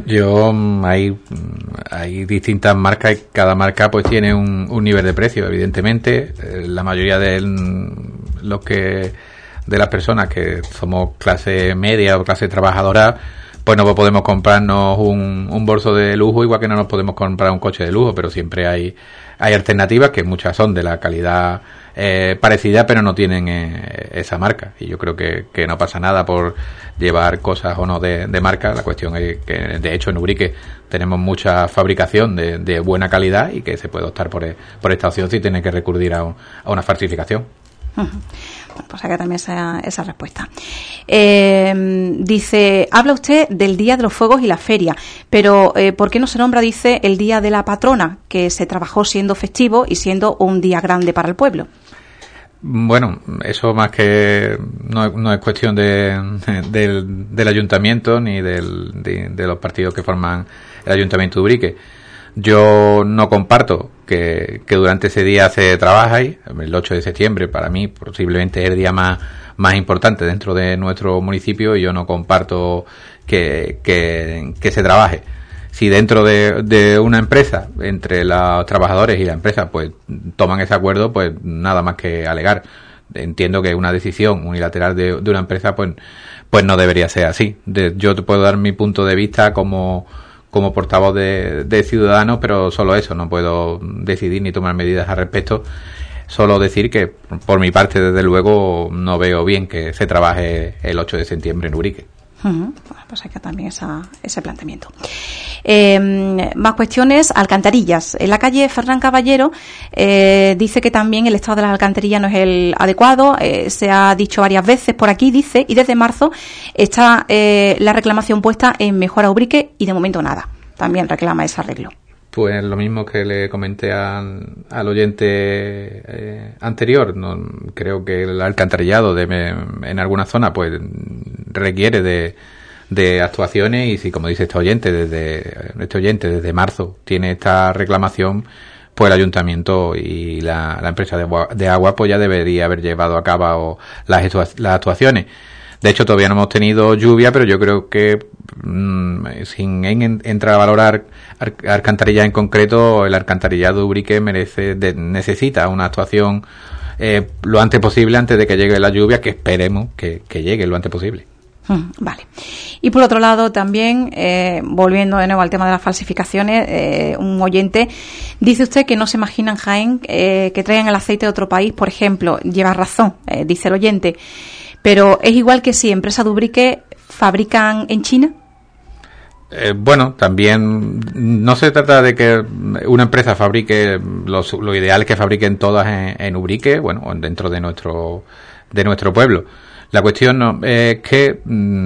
S2: hay distintas marcas y cada marca pues tiene un nivel de precio, evidentemente. La mayoría de las personas que somos clase media o clase trabajadora, pues no podemos comprarnos un bolso de lujo, igual que no nos podemos comprar un coche de lujo, pero siempre hay alternativas, que muchas son de la calidad parecida, pero no tienen esa marca, y yo creo que no pasa nada por llevar cosas o no de marca. La cuestión es que, de hecho, en Ubrique tenemos mucha fabricación de buena calidad y que se puede optar por esta opción si tiene que recurrir a una falsificación.
S1: Bueno, pues acá también esa respuesta. Dice, habla usted del Día de los Fuegos y la feria, pero ¿por qué no se nombra, dice, el Día de la Patrona, que se trabajó siendo festivo y siendo un día grande para el pueblo?
S2: Bueno, eso más que no es cuestión del ayuntamiento ni de los partidos que forman el ayuntamiento de Ubrique. Yo no comparto que durante ese día se trabaja. El 8 de septiembre para mí posiblemente es el día más importante dentro de nuestro municipio, y yo no comparto que se trabaje. Si dentro de una empresa, entre los trabajadores y la empresa, pues toman ese acuerdo, pues nada más que alegar. Entiendo que una decisión unilateral de una empresa pues no debería ser así. Yo te puedo dar mi punto de vista como portavoz de Ciudadanos, pero solo eso, no puedo decidir ni tomar medidas al respecto. Solo decir que, por mi parte, desde luego, no veo bien que se trabaje el 8 de septiembre en Ubrique.
S1: Bueno, pues hay que también ese planteamiento. Más cuestiones, alcantarillas. En la calle Fernán Caballero dice que también el estado de las alcantarillas no es el adecuado. Se ha dicho varias veces por aquí, dice, y desde marzo está la reclamación puesta en Mejora Ubrique y de momento nada. También reclama ese arreglo.
S2: Pues lo mismo que le comenté al oyente anterior. Creo que el alcantarillado en alguna zona pues requiere de actuaciones, y si, como dice este oyente, desde marzo tiene esta reclamación, pues el ayuntamiento y la empresa de agua pues ya debería haber llevado a cabo las actuaciones. De hecho, todavía no hemos tenido lluvia, pero yo creo que sin entrar a valorar alcantarillas en concreto, el alcantarillado de Ubrique necesita una actuación lo antes posible, antes de que llegue la lluvia, que esperemos que llegue lo antes posible.
S1: Vale. Y por otro lado también, volviendo de nuevo al tema de las falsificaciones, un oyente dice usted que no se imagina en Jaén que traigan el aceite de otro país, por ejemplo. Lleva razón, dice el oyente, pero es igual que si empresas de Ubrique fabrican en China.
S2: Bueno, también no se trata de que una empresa fabrique, lo ideal es que fabriquen todas en Ubrique, bueno, dentro de nuestro pueblo. La cuestión no es que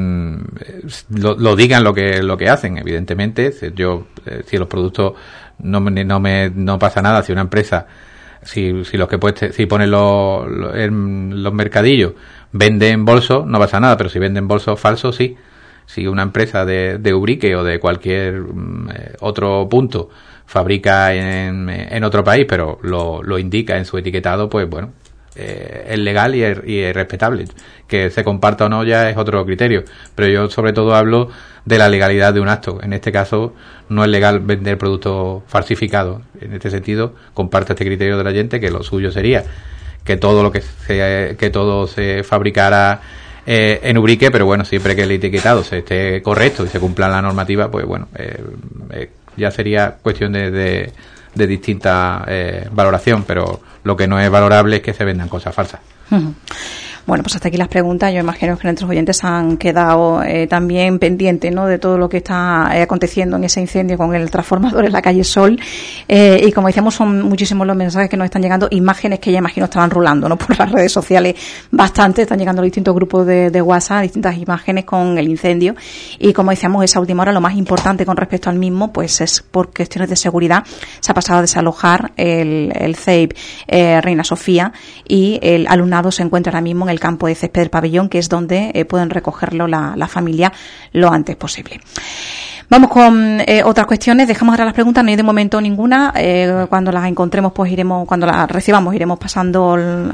S2: lo digan lo que hacen, evidentemente. Si los productos no pasa nada, si una empresa, si ponen los mercadillos venden bolsos no pasa nada, pero si venden bolsos falsos, sí. Si una empresa de Ubrique o de cualquier otro punto fabrica en otro país, pero lo indica en su etiquetado, pues bueno, es legal y es respetable. Que se comparta o no ya es otro criterio, pero yo sobre todo hablo de la legalidad de un acto. En este caso no es legal vender productos falsificados. En este sentido comparto este criterio del oyente, que lo suyo sería que todo se fabricara en Ubrique, pero bueno, siempre que el etiquetado se esté correcto y se cumpla la normativa, pues bueno, ya sería cuestión de distinta valoración, pero lo que no es valorable es que se vendan cosas falsas.
S1: Uh-huh. Bueno, pues hasta aquí las preguntas. Yo imagino que nuestros oyentes han quedado también pendientes, ¿no?, de todo lo que está aconteciendo en ese incendio con el transformador en la calle Sol. Y como decíamos, son muchísimos los mensajes que nos están llegando, imágenes que ya imagino estaban rulando, ¿no?, por las redes sociales bastante. Están llegando a distintos grupos de WhatsApp, distintas imágenes con el incendio. Y como decíamos, esa última hora, lo más importante con respecto al mismo, pues es por cuestiones de seguridad. Se ha pasado a desalojar el CEIP Reina Sofía, y el alumnado se encuentra ahora mismo en el campo de césped del pabellón, que es donde pueden recogerlo la familia lo antes posible. Vamos con otras cuestiones. Dejamos ahora las preguntas, no hay de momento ninguna. Cuando las encontremos, pues cuando las recibamos, iremos pasando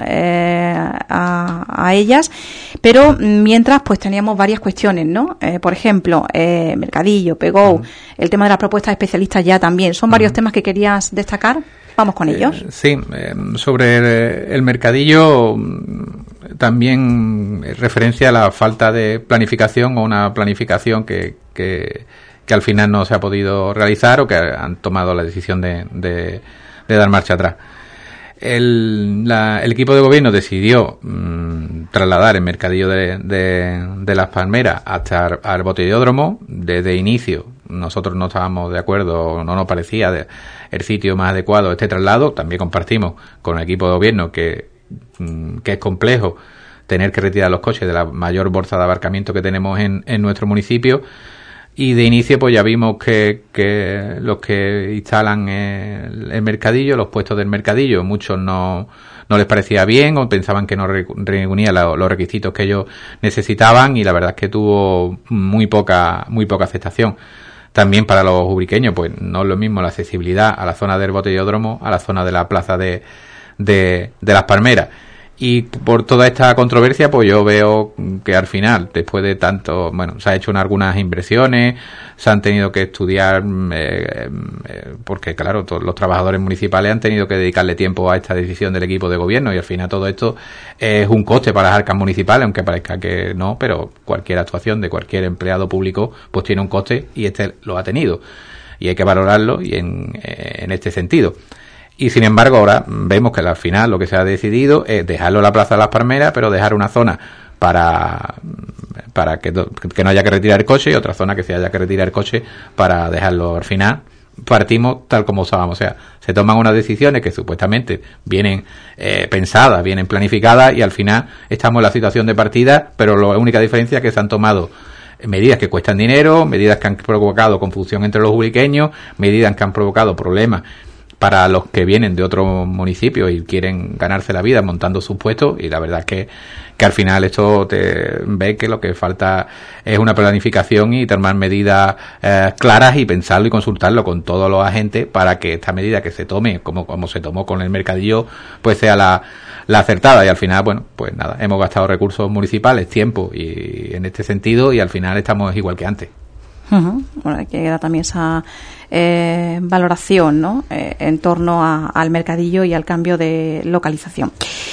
S1: a ellas. Pero mientras, pues teníamos varias cuestiones, ¿no? Por ejemplo, Mercadillo, Pegou, el tema de las propuestas de especialistas ya también. ¿Son varios temas que querías destacar? Vamos con ellos.
S2: Sí, sobre el Mercadillo, también referencia a la falta de planificación, o una planificación que al final no se ha podido realizar, o que han tomado la decisión de dar marcha atrás. El equipo de gobierno decidió trasladar el Mercadillo de Las Palmeras hasta al Botellódromo. Desde inicio nosotros no estábamos de acuerdo, no nos parecía el sitio más adecuado este traslado. También compartimos con el equipo de gobierno que es complejo tener que retirar los coches de la mayor bolsa de aparcamiento que tenemos en nuestro municipio. Y de inicio pues ya vimos que los que instalan el Mercadillo, los puestos del Mercadillo, muchos no les parecía bien, o pensaban que no reunía los requisitos que ellos necesitaban, y la verdad es que tuvo muy poca aceptación. También para los ubriqueños, pues no es lo mismo la accesibilidad a la zona del Botellódromo, a la zona de la plaza de Las Palmeras. Y por toda esta controversia, pues yo veo que al final, después de tanto, bueno, se ha hecho algunas inversiones, se han tenido que estudiar, porque claro, todos los trabajadores municipales han tenido que dedicarle tiempo a esta decisión del equipo de gobierno, y al final todo esto es un coste para las arcas municipales, aunque parezca que no, pero cualquier actuación de cualquier empleado público pues tiene un coste, y este lo ha tenido, y hay que valorarlo, y en este sentido. Y sin embargo ahora vemos que al final lo que se ha decidido es dejarlo en la Plaza de Las Palmeras, pero dejar una zona para que no haya que retirar el coche, y otra zona que se haya que retirar el coche para dejarlo. Al final partimos tal como usábamos, o sea, se toman unas decisiones que supuestamente vienen pensadas, vienen planificadas, y al final estamos en la situación de partida, pero la única diferencia es que se han tomado medidas que cuestan dinero, medidas que han provocado confusión entre los ubriqueños, medidas que han provocado problemas para los que vienen de otros municipios y quieren ganarse la vida montando sus puestos, y la verdad es que al final esto te ve que lo que falta es una planificación y tomar medidas claras, y pensarlo y consultarlo con todos los agentes para que esta medida que se tome, como se tomó con el Mercadillo, pues sea la acertada. Y al final, bueno, pues nada, hemos gastado recursos municipales, tiempo, y en este sentido, y al final estamos igual que antes.
S1: Uh-huh. Bueno, hay que dar también esa valoración, ¿no?, en torno al Mercadillo y al cambio de localización.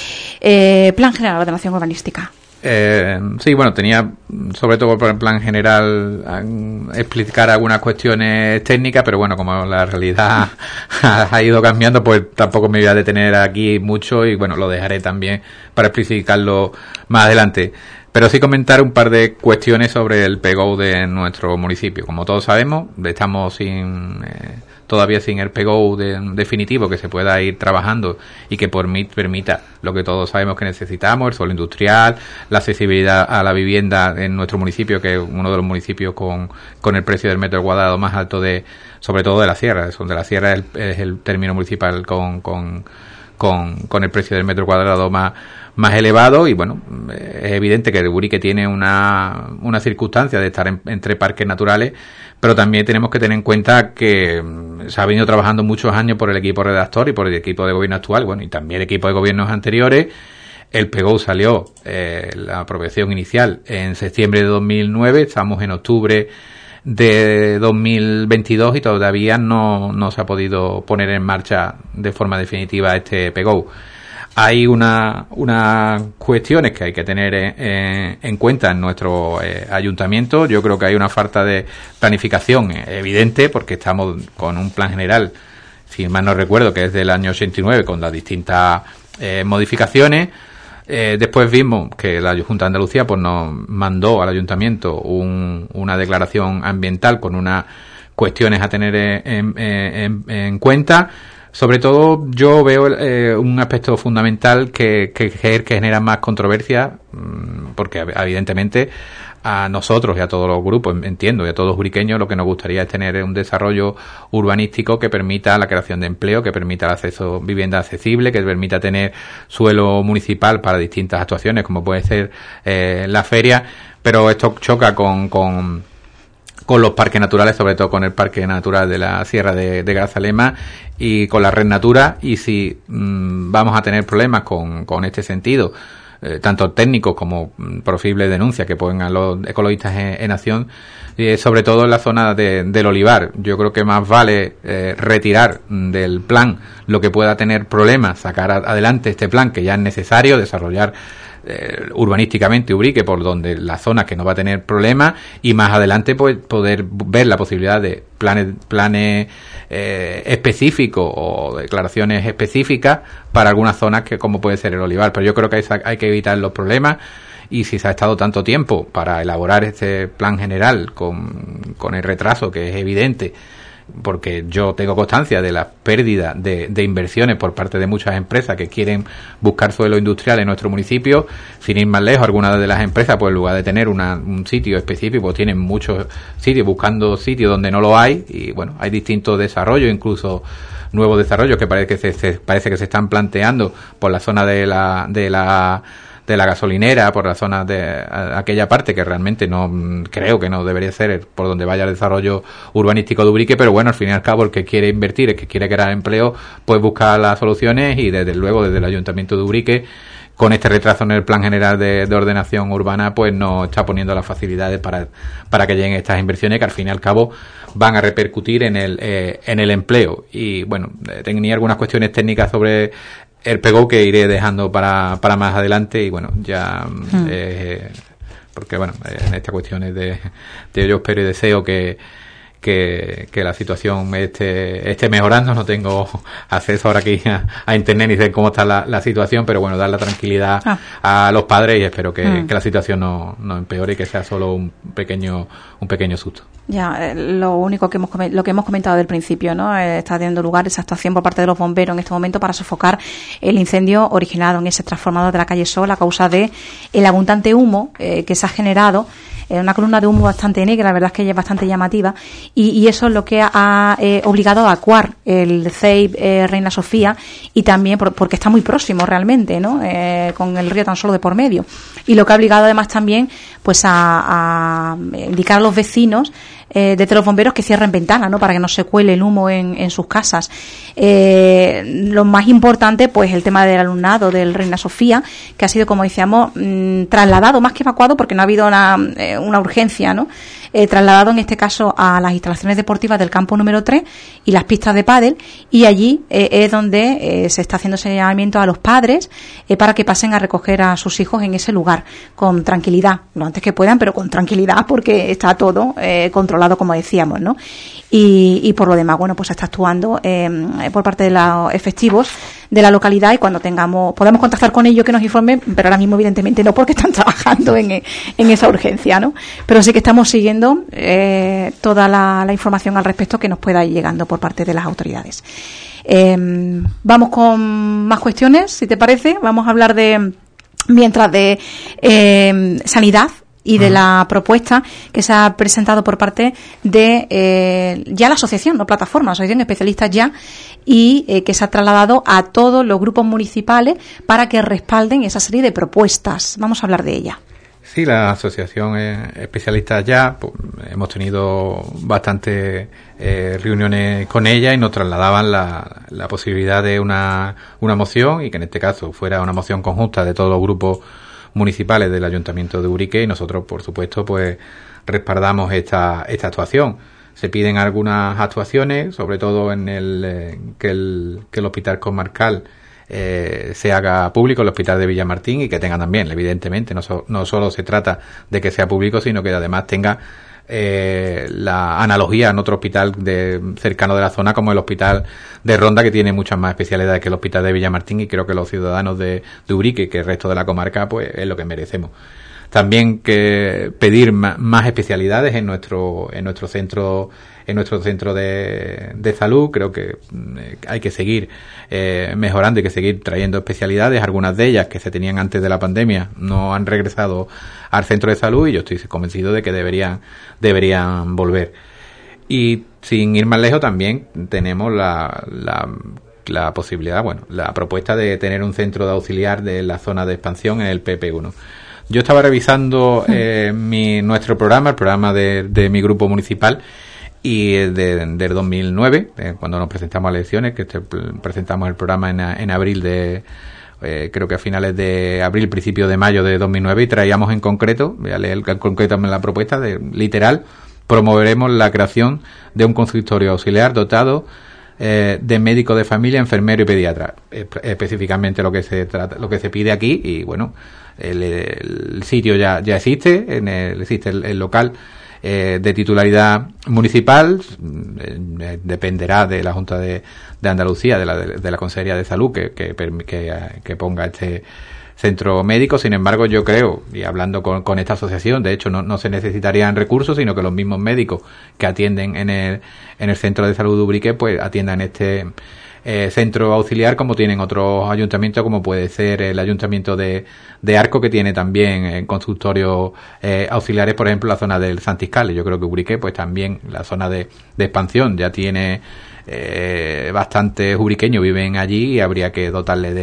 S1: Plan general de ordenación urbanística.
S2: Sí, bueno, tenía sobre todo por el plan general explicar algunas cuestiones técnicas, pero bueno, como la realidad ha ido cambiando, pues tampoco me voy a detener aquí mucho, y bueno, lo dejaré también para explicarlo más adelante. Pero sí comentar un par de cuestiones sobre el PEGO de nuestro municipio. Como todos sabemos, estamos todavía sin el PEGO definitivo que se pueda ir trabajando y que permita lo que todos sabemos que necesitamos: el suelo industrial, la accesibilidad a la vivienda en nuestro municipio, que es uno de los municipios con el precio del metro cuadrado más alto sobre todo de la sierra. De la sierra es el término municipal con el precio del metro cuadrado más más elevado y bueno, es evidente que el Ubrique tiene una circunstancia de estar entre parques naturales, pero también tenemos que tener en cuenta que se ha venido trabajando muchos años por el equipo redactor y por el equipo de gobierno actual, bueno, y también el equipo de gobiernos anteriores. El PGO salió, la aprobación inicial en septiembre de 2009, estamos en octubre de 2022 y todavía no se ha podido poner en marcha de forma definitiva este PGO. Hay unas cuestiones que hay que tener en cuenta en nuestro ayuntamiento. Yo creo que hay una falta de planificación evidente porque estamos con un plan general, si mal no recuerdo, que es del año 89 con las distintas modificaciones. Después vimos que la Junta de Andalucía pues nos mandó al ayuntamiento una declaración ambiental con unas cuestiones a tener en cuenta. Sobre todo yo veo un aspecto fundamental que genera más controversia, porque evidentemente a nosotros y a todos los grupos, entiendo, y a todos los ubriqueños lo que nos gustaría es tener un desarrollo urbanístico que permita la creación de empleo, que permita el acceso a vivienda accesible, que permita tener suelo municipal para distintas actuaciones como puede ser la feria, pero esto choca con los parques naturales, sobre todo con el Parque Natural de la Sierra de Grazalema y con la Red Natura, y si vamos a tener problemas con este sentido, tanto técnicos como posibles denuncias que pongan los ecologistas en acción, sobre todo en la zona del olivar. Yo creo que más vale retirar del plan lo que pueda tener problemas, sacar adelante este plan que ya es necesario, desarrollar urbanísticamente Ubrique por donde las zonas que no va a tener problemas, y más adelante pues poder ver la posibilidad de planes específicos o declaraciones específicas para algunas zonas que como puede ser el olivar. Pero yo creo que hay que evitar los problemas, y si se ha estado tanto tiempo para elaborar este plan general con el retraso que es evidente, porque yo tengo constancia de la pérdida de inversiones por parte de muchas empresas que quieren buscar suelo industrial en nuestro municipio. Sin ir más lejos, algunas de las empresas, pues en lugar de tener un sitio específico, pues tienen muchos sitios buscando sitios donde no lo hay, y bueno, hay distintos desarrollos, incluso nuevos desarrollos que parece que se están planteando por la zona de la gasolinera, por la zona de aquella parte que realmente no creo que no debería ser por donde vaya el desarrollo urbanístico de Ubrique, pero bueno, al fin y al cabo el que quiere invertir, el que quiere crear empleo, pues busca las soluciones, y desde luego desde el Ayuntamiento de Ubrique, con este retraso en el Plan General de Ordenación Urbana, pues nos está poniendo las facilidades para que lleguen estas inversiones que al fin y al cabo van a repercutir en el empleo. Y bueno, tenía algunas cuestiones técnicas sobre el PGO que iré dejando para más adelante, y bueno, ya porque bueno, en estas cuestiones yo espero y deseo que la situación esté mejorando. No tengo acceso ahora aquí a internet ni sé cómo está la situación, pero bueno, dar la tranquilidad a los padres, y espero que la situación no empeore y que sea solo un pequeño susto.
S1: Ya, lo único lo que hemos comentado del principio, ¿no? Está teniendo lugar esa actuación por parte de los bomberos en este momento para sofocar el incendio originado en ese transformador de la calle Sol a causa de el abundante humo que se ha generado, una columna de humo bastante negra, la verdad es que es bastante llamativa, y eso es lo que ha obligado a evacuar el CEIP Reina Sofía, y también porque está muy próximo realmente, ¿no? Con el río tan solo de por medio, y lo que ha obligado además también pues a indicar a los vecinos desde los bomberos que cierren ventanas, ¿no? Para que no se cuele el humo en sus casas. Lo más importante, pues el tema del alumnado del Reina Sofía, que ha sido, como decíamos, trasladado, más que evacuado, porque no ha habido una urgencia, ¿no? Trasladado en este caso a las instalaciones deportivas del campo número 3 y las pistas de pádel, y allí es donde se está haciendo señalamiento a los padres para que pasen a recoger a sus hijos en ese lugar con tranquilidad, lo antes que puedan, pero con tranquilidad, porque está todo controlado, como decíamos, ¿no? Y por lo demás, bueno, pues se está actuando por parte de los efectivos de la localidad, y cuando podamos contactar con ellos que nos informen, pero ahora mismo evidentemente no, porque están trabajando en esa urgencia, ¿no? Pero sí que estamos siguiendo toda la información al respecto que nos pueda ir llegando por parte de las autoridades. Vamos con más cuestiones, si te parece. Vamos a hablar mientras de sanidad. y de la propuesta que se ha presentado por parte de ya la asociación, no plataforma, la asociación Especialistas Ya, y que se ha trasladado a todos los grupos municipales para que respalden esa serie de propuestas. Vamos a hablar de ella.
S2: Sí, la asociación Especialistas Ya, pues, hemos tenido bastantes reuniones con ella y nos trasladaban la posibilidad de una moción, y que en este caso fuera una moción conjunta de todos los grupos municipales del Ayuntamiento de Ubrique, y nosotros, por supuesto, pues respaldamos esta actuación. Se piden algunas actuaciones, sobre todo en que el hospital comarcal se haga público, el hospital de Villamartín, y que tenga también, evidentemente, no solo se trata de que sea público, sino que además tenga la analogía en otro hospital cercano de la zona, como el hospital de Ronda, que tiene muchas más especialidades que el hospital de Villamartín, y creo que los ciudadanos de Ubrique, que el resto de la comarca, pues es lo que merecemos. También que pedir más especialidades en nuestro centro de salud. Creo que hay que seguir mejorando, hay que seguir trayendo especialidades. Algunas de ellas que se tenían antes de la pandemia no han regresado al centro de salud, y yo estoy convencido de que deberían volver. Y sin ir más lejos, también tenemos la posibilidad, la propuesta de tener un centro de auxiliar de la zona de expansión en el PP1. Yo estaba revisando nuestro programa, el programa de mi grupo municipal, y del 2009, cuando nos presentamos a elecciones, que presentamos el programa en abril creo que a finales de abril, principios de mayo de 2009, y traíamos en concreto, voy a leer concretamente la propuesta, literal: promoveremos la creación de un consultorio auxiliar dotado de médico de familia, enfermero y pediatra. Específicamente lo que se pide aquí, y bueno, el sitio ya existe, existe el local de titularidad municipal, dependerá de la Junta de Andalucía, de la Consejería de Salud, que ponga este centro médico. Sin embargo, yo creo, y hablando con esta asociación, de hecho no se necesitarían recursos, sino que los mismos médicos que atienden en el centro de salud de Ubrique, pues atiendan este centro auxiliar, como tienen otros ayuntamientos, como puede ser el ayuntamiento de Arco, que tiene también consultorios auxiliares, por ejemplo, la zona del Santiscal. Yo creo que Ubrique, pues también la zona de expansión ya tiene bastantes ubriqueños viven allí, y habría que dotarle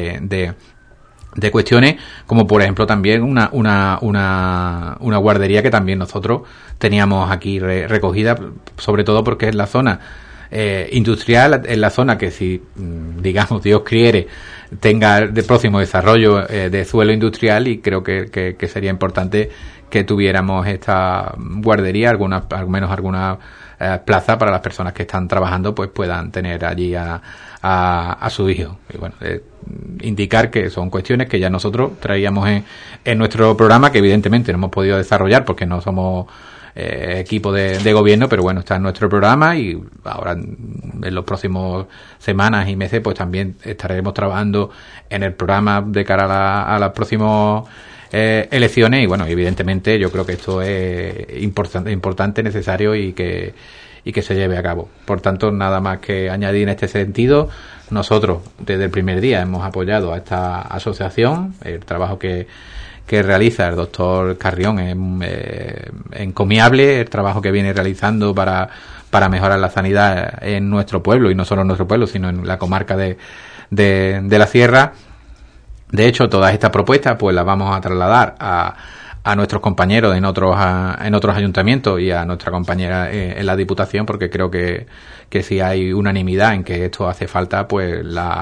S2: de cuestiones, como por ejemplo también una guardería que también nosotros teníamos aquí recogida, sobre todo porque es la zona industrial, es la zona que, si digamos Dios quiere, tenga el próximo desarrollo de suelo industrial, y creo que sería importante que tuviéramos esta guardería, al menos alguna plaza para las personas que están trabajando, pues puedan tener allí a su hijo. Y bueno, indicar que son cuestiones que ya nosotros traíamos en nuestro programa, que evidentemente no hemos podido desarrollar porque no somos equipo de gobierno, pero bueno, está en nuestro programa, y ahora en los próximos semanas y meses pues también estaremos trabajando en el programa de cara a las próximas elecciones. Y bueno, evidentemente yo creo que esto es importante, necesario, y que se lleve a cabo. Por tanto, nada más que añadir en este sentido. Nosotros desde el primer día hemos apoyado a esta asociación. El trabajo que realiza el doctor Carrión es encomiable, el trabajo que viene realizando para mejorar la sanidad en nuestro pueblo, y no solo en nuestro pueblo, sino en la comarca de la Sierra. De hecho, todas estas propuestas pues las vamos a trasladar a nuestros compañeros en otros ayuntamientos, y a nuestra compañera en la Diputación, porque creo que si hay unanimidad en que esto hace falta, pues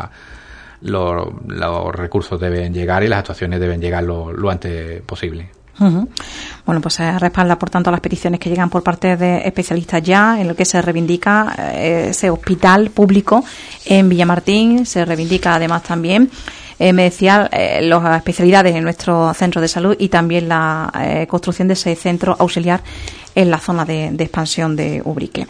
S2: los recursos deben llegar y las actuaciones deben llegar lo antes posible.
S1: Uh-huh. Bueno, pues se respalda, por tanto, las peticiones que llegan por parte de Especialistas Ya, en lo que se reivindica ese hospital público en Villamartín. Se reivindica además también, me decía, las especialidades en nuestro centro de salud, y también la construcción de ese centro auxiliar en la zona de expansión de Ubrique.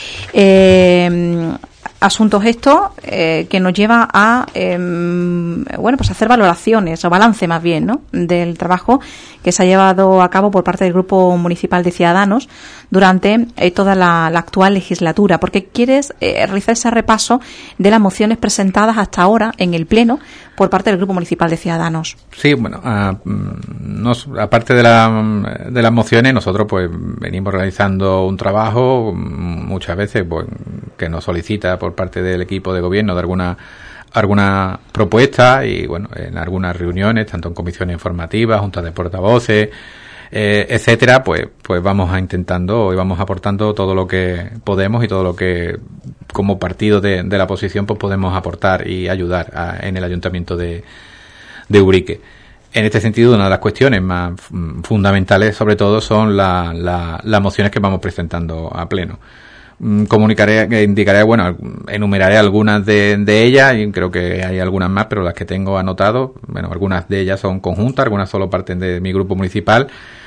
S1: Asuntos estos que nos lleva a pues hacer valoraciones, o balance más bien, ¿no?, del trabajo que se ha llevado a cabo por parte del Grupo Municipal de Ciudadanos durante toda la actual legislatura, porque quieres realizar ese repaso de las mociones presentadas hasta ahora en el Pleno por parte del Grupo Municipal de Ciudadanos.
S2: Sí, bueno, aparte de las mociones, nosotros pues venimos realizando un trabajo muchas veces pues que nos solicita por parte del equipo de gobierno de alguna propuesta y bueno, en algunas reuniones, tanto en comisiones informativas, juntas de portavoces, etcétera, pues vamos intentando y vamos aportando todo lo que podemos y todo lo que como partido de la oposición pues podemos aportar y ayudar en el ayuntamiento de Ubrique. En este sentido, una de las cuestiones más fundamentales sobre todo son las mociones que vamos presentando a pleno. Enumeraré algunas de ellas y creo que hay algunas más, pero las que tengo anotado, bueno, algunas de ellas son conjuntas, algunas solo parten de mi grupo municipal.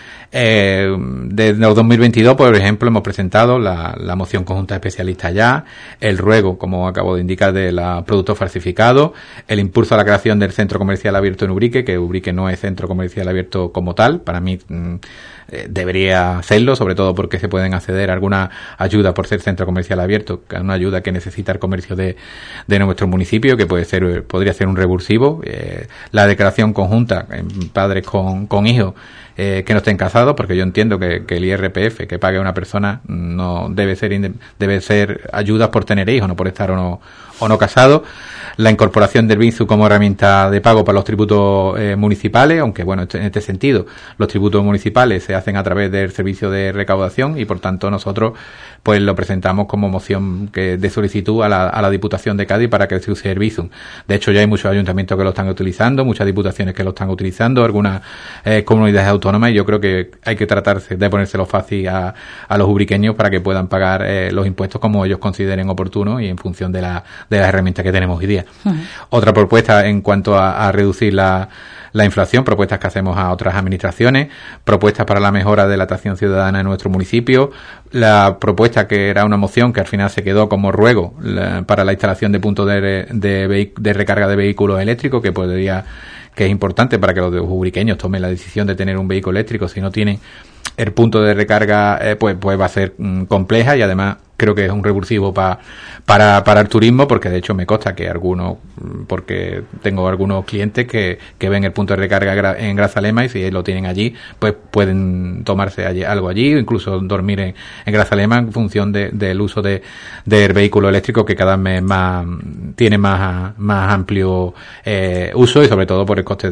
S2: Desde los 2022, por ejemplo, hemos presentado la moción conjunta de especialistas ya, el ruego, como acabo de indicar, de los productos falsificados, el impulso a la creación del centro comercial abierto en Ubrique, que Ubrique no es centro comercial abierto como tal, para mí debería serlo, sobre todo porque se pueden acceder a alguna ayuda por ser centro comercial abierto, que es una ayuda que necesita el comercio de nuestro municipio, que podría ser un revulsivo. La declaración conjunta en padres con hijos que no estén casados, porque yo entiendo que el IRPF que pague una persona no debe ser ayudas por tener hijos, no por estar o no casados. La incorporación del BINSU como herramienta de pago para los tributos municipales, aunque bueno, en este sentido los tributos municipales se hacen a través del servicio de recaudación y por tanto nosotros pues lo presentamos como moción de solicitud a la Diputación de Cádiz para que se use el BINSU. De hecho ya hay muchos ayuntamientos que lo están utilizando, muchas diputaciones que lo están utilizando, algunas comunidades autónomas, y yo creo que hay que tratarse de ponérselo fácil a los ubriqueños para que puedan pagar los impuestos como ellos consideren oportuno y en función de las herramientas que tenemos hoy día. Uh-huh. Otra propuesta en cuanto a reducir la inflación, propuestas que hacemos a otras administraciones, propuestas para la mejora de la atracción ciudadana en nuestro municipio, la propuesta que era una moción que al final se quedó como ruego para la instalación de puntos de recarga de vehículos eléctricos, que es importante para que los ubriqueños tomen la decisión de tener un vehículo eléctrico. Si no tienen el punto de recarga, pues va a ser compleja, y además creo que es un revulsivo para el turismo, porque de hecho me consta que porque tengo algunos clientes que ven el punto de recarga en Grazalema, y si lo tienen allí, pues pueden tomarse algo allí o incluso dormir en Grazalema en función del uso del vehículo eléctrico, que cada vez tiene más amplio uso, y sobre todo por el coste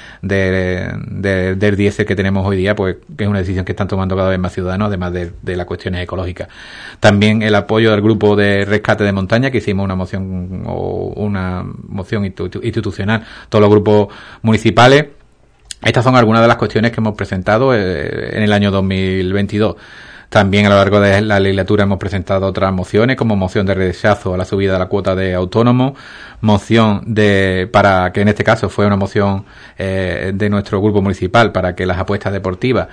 S2: del diésel que tenemos hoy día, pues que es una decisión que están tomando cada vez más ciudadanos, además de las cuestiones ecológicas. También el apoyo del grupo de rescate de montaña, que hicimos una moción institucional, todos los grupos municipales. Estas son algunas de las cuestiones que hemos presentado en el año 2022. También a lo largo de la legislatura hemos presentado otras mociones, como moción de rechazo a la subida de la cuota de autónomos, moción para que en este caso fue una moción de nuestro grupo municipal para que las apuestas deportivas,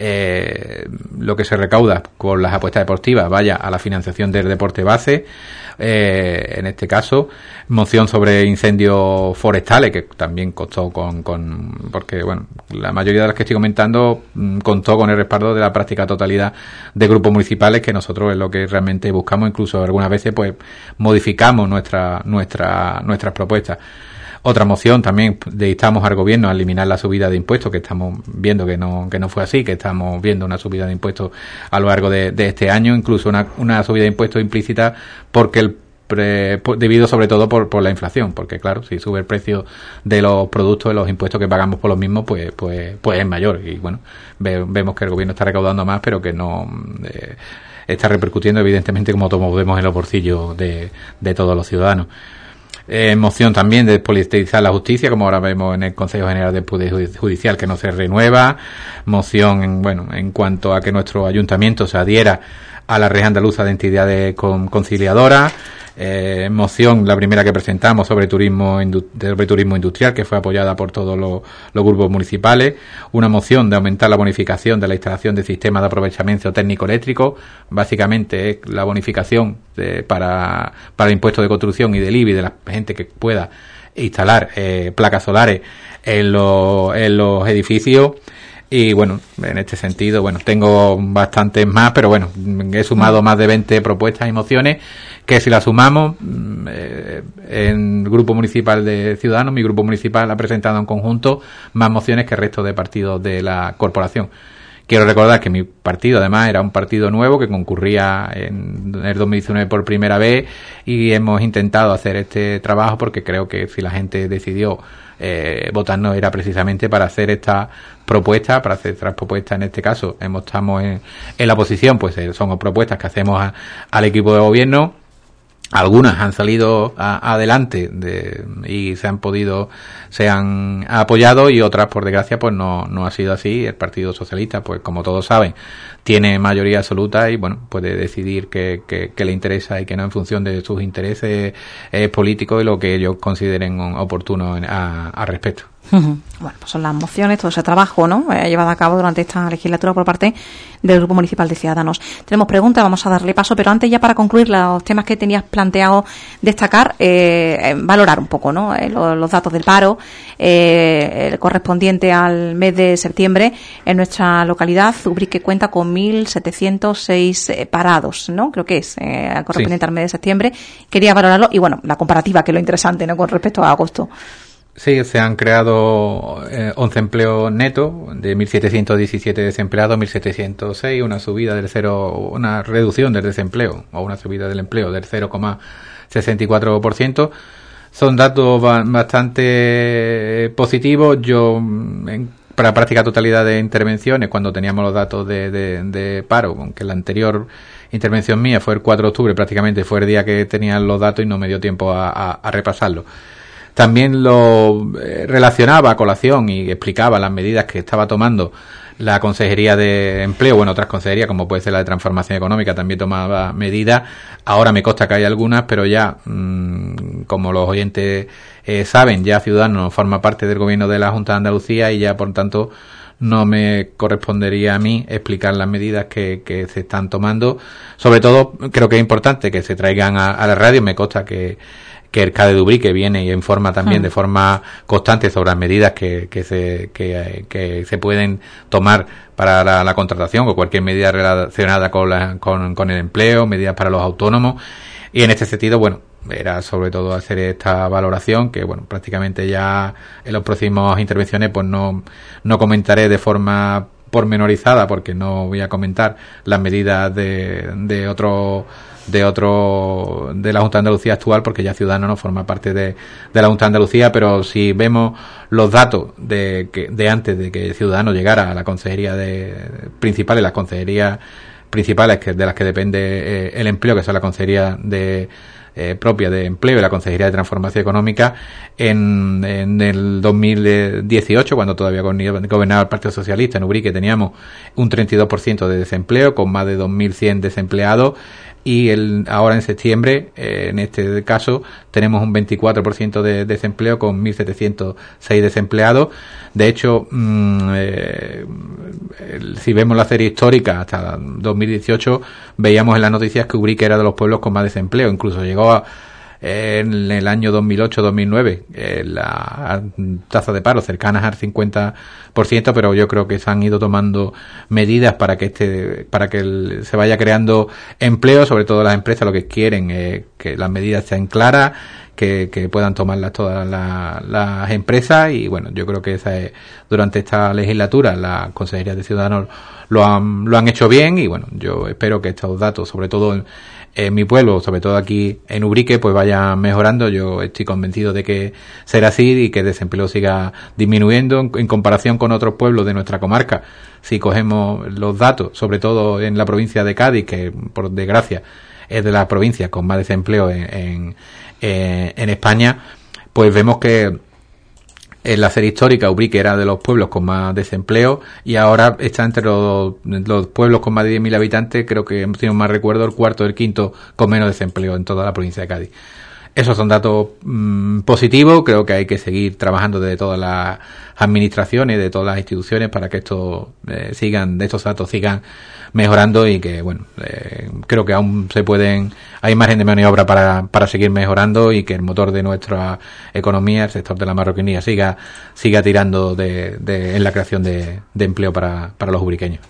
S2: lo que se recauda con las apuestas deportivas vaya a la financiación del deporte base. En este caso, moción sobre incendios forestales, que también contó porque bueno, la mayoría de las que estoy comentando contó con el respaldo de la práctica totalidad de grupos municipales, que nosotros es lo que realmente buscamos. Incluso algunas veces pues modificamos nuestras propuestas. Otra moción también, instamos al gobierno a eliminar la subida de impuestos, que estamos viendo que no fue así, que estamos viendo una subida de impuestos a lo largo de este año, incluso una subida de impuestos implícita, porque debido sobre todo por la inflación, porque claro, si sube el precio de los productos, de los impuestos que pagamos por los mismos, pues es mayor. Y bueno, vemos que el gobierno está recaudando más, pero que no está repercutiendo evidentemente, como todos vemos, en los bolsillos de todos los ciudadanos. Moción también de politizar la justicia, como ahora vemos en el Consejo General del Poder Judicial, que no se renueva. Moción en cuanto a que nuestro ayuntamiento se adhiera a la Red Andaluza de Entidades Conciliadoras. Moción, la primera que presentamos, sobre turismo industrial, que fue apoyada por todos los grupos municipales. Una moción de aumentar la bonificación de la instalación de sistemas de aprovechamiento técnico eléctrico. Básicamente es la bonificación para el impuesto de construcción y del IBI de la gente que pueda instalar placas solares en los edificios. Y bueno, en este sentido, bueno, tengo bastantes más, pero bueno, he sumado más de 20 propuestas y mociones que si la sumamos, en el Grupo Municipal de Ciudadanos, mi Grupo Municipal ha presentado en conjunto más mociones que el resto de partidos de la corporación. Quiero recordar que mi partido, además, era un partido nuevo que concurría en el 2019 por primera vez, y hemos intentado hacer este trabajo porque creo que si la gente decidió votarnos era precisamente para hacer esta propuesta, para hacer otras propuestas. En este caso estamos en la oposición, pues son propuestas que hacemos al equipo de gobierno. Algunas han salido adelante y se han apoyado, y otras, por desgracia, pues no ha sido así. El Partido Socialista, pues como todos saben, tiene mayoría absoluta y bueno, puede decidir qué le interesa y qué no, en función de sus intereses políticos y lo que ellos consideren oportuno al respecto.
S1: Bueno, pues son las mociones, todo ese trabajo, ¿no?, llevado a cabo durante esta legislatura por parte del Grupo Municipal de Ciudadanos. Tenemos preguntas, vamos a darle paso, pero antes, ya para concluir los temas que tenías planteado destacar, valorar un poco, ¿no?, los datos del paro el correspondiente al mes de septiembre. En nuestra localidad, Ubrique cuenta con 1.706 parados, ¿no?, creo que es correspondiente al mes de septiembre. Quería valorarlo y, bueno, la comparativa, que es lo interesante, ¿no?, con respecto a agosto.
S2: Sí, se han creado 11 empleos netos, de 1.717 desempleados, 1.706, una reducción del desempleo, o una subida del empleo del 0,64%. Son datos bastante positivos. Yo, para la práctica totalidad de intervenciones, cuando teníamos los datos de paro, aunque la anterior intervención mía fue el 4 de octubre, prácticamente fue el día que tenían los datos y no me dio tiempo a repasarlo. También lo relacionaba a colación y explicaba las medidas que estaba tomando la Consejería de Empleo. Bueno, otras consejerías, como puede ser la de Transformación Económica, también tomaba medidas. Ahora me consta que hay algunas, pero ya, como los oyentes saben, ya Ciudadanos forma parte del gobierno de la Junta de Andalucía, y ya, por tanto, no me correspondería a mí explicar las medidas que se están tomando. Sobre todo, creo que es importante que se traigan a la radio. Me consta que el CADE de Ubrique viene y informa también de forma constante sobre las medidas que se pueden tomar para la contratación, o cualquier medida relacionada con el empleo, medidas para los autónomos. Y en este sentido, bueno, era sobre todo hacer esta valoración, que bueno, prácticamente ya en las próximas intervenciones pues no comentaré de forma pormenorizada, porque no voy a comentar las medidas de la Junta de Andalucía actual, porque ya Ciudadanos no forma parte de la Junta de Andalucía. Pero si vemos los datos de antes de que Ciudadanos llegara a la consejería las consejerías principales de las que depende el empleo, que son la consejería propia de empleo y la Consejería de Transformación Económica, en el 2018, cuando todavía gobernaba el Partido Socialista, en Ubrique teníamos un 32% de desempleo, con más de 2.100 desempleados, y ahora en septiembre, en este caso, tenemos un 24% de desempleo, con 1.706 desempleados. De hecho, si vemos la serie histórica hasta 2018, veíamos en las noticias que Ubrique era de los pueblos con más desempleo. Incluso llegó en el año 2008-2009 la tasa de paro cercanas al 50%, pero yo creo que se han ido tomando medidas para que se vaya creando empleo. Sobre todo las empresas lo que quieren es que las medidas sean claras, que puedan tomarlas todas las empresas. Y bueno, yo creo que durante esta legislatura las consejerías de Ciudadanos lo han hecho bien, y bueno, yo espero que estos datos, sobre todo en mi pueblo, sobre todo aquí en Ubrique, pues vayan mejorando. Yo estoy convencido de que será así, y que el desempleo siga disminuyendo en comparación con otros pueblos de nuestra comarca. Si cogemos los datos, sobre todo en la provincia de Cádiz, que por desgracia es de las provincias con más desempleo en España, pues vemos que en la serie histórica Ubrique era de los pueblos con más desempleo, y ahora está entre los pueblos con más de 10.000 habitantes. Creo que, si no mal recuerdo, el cuarto o el quinto con menos desempleo en toda la provincia de Cádiz. Esos son datos positivos. Creo que hay que seguir trabajando desde todas las administraciones, de todas las instituciones, para que estos datos sigan mejorando, y que bueno, creo que aún hay margen de maniobra para seguir mejorando, y que el motor de nuestra economía, el sector de la marroquinía, siga tirando en la creación de empleo para los ubriqueños.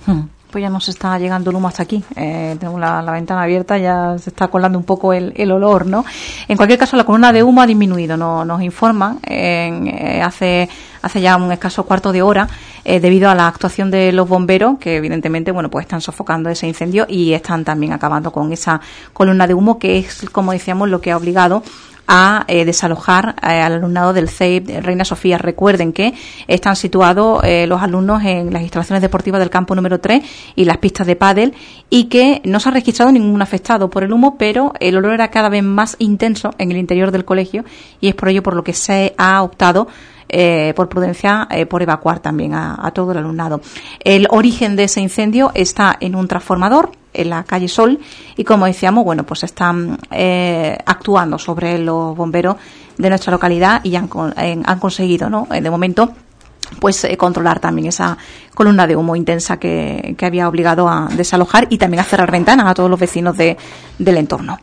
S1: Pues ya nos está llegando el humo hasta aquí. Tenemos la ventana abierta, ya se está colando un poco el olor, ¿no? En cualquier caso, la columna de humo ha disminuido, nos informan, hace ya un escaso cuarto de hora, debido a la actuación de los bomberos, que evidentemente, bueno, pues están sofocando ese incendio y están también acabando con esa columna de humo, que es, como decíamos, lo que ha obligado a desalojar al alumnado del CEIP Reina Sofía. Recuerden que están situados los alumnos en las instalaciones deportivas del campo número 3 y las pistas de pádel, y que no se ha registrado ningún afectado por el humo, pero el olor era cada vez más intenso en el interior del colegio, y es por ello por lo que se ha optado por prudencia, por evacuar también a todo el alumnado. El origen de ese incendio está en un transformador en la calle Sol, y como decíamos, bueno, pues están actuando sobre los bomberos de nuestra localidad y han conseguido, ¿no?, de momento, pues controlar también esa columna de humo intensa que había obligado a desalojar y también a cerrar ventanas a todos los vecinos del entorno.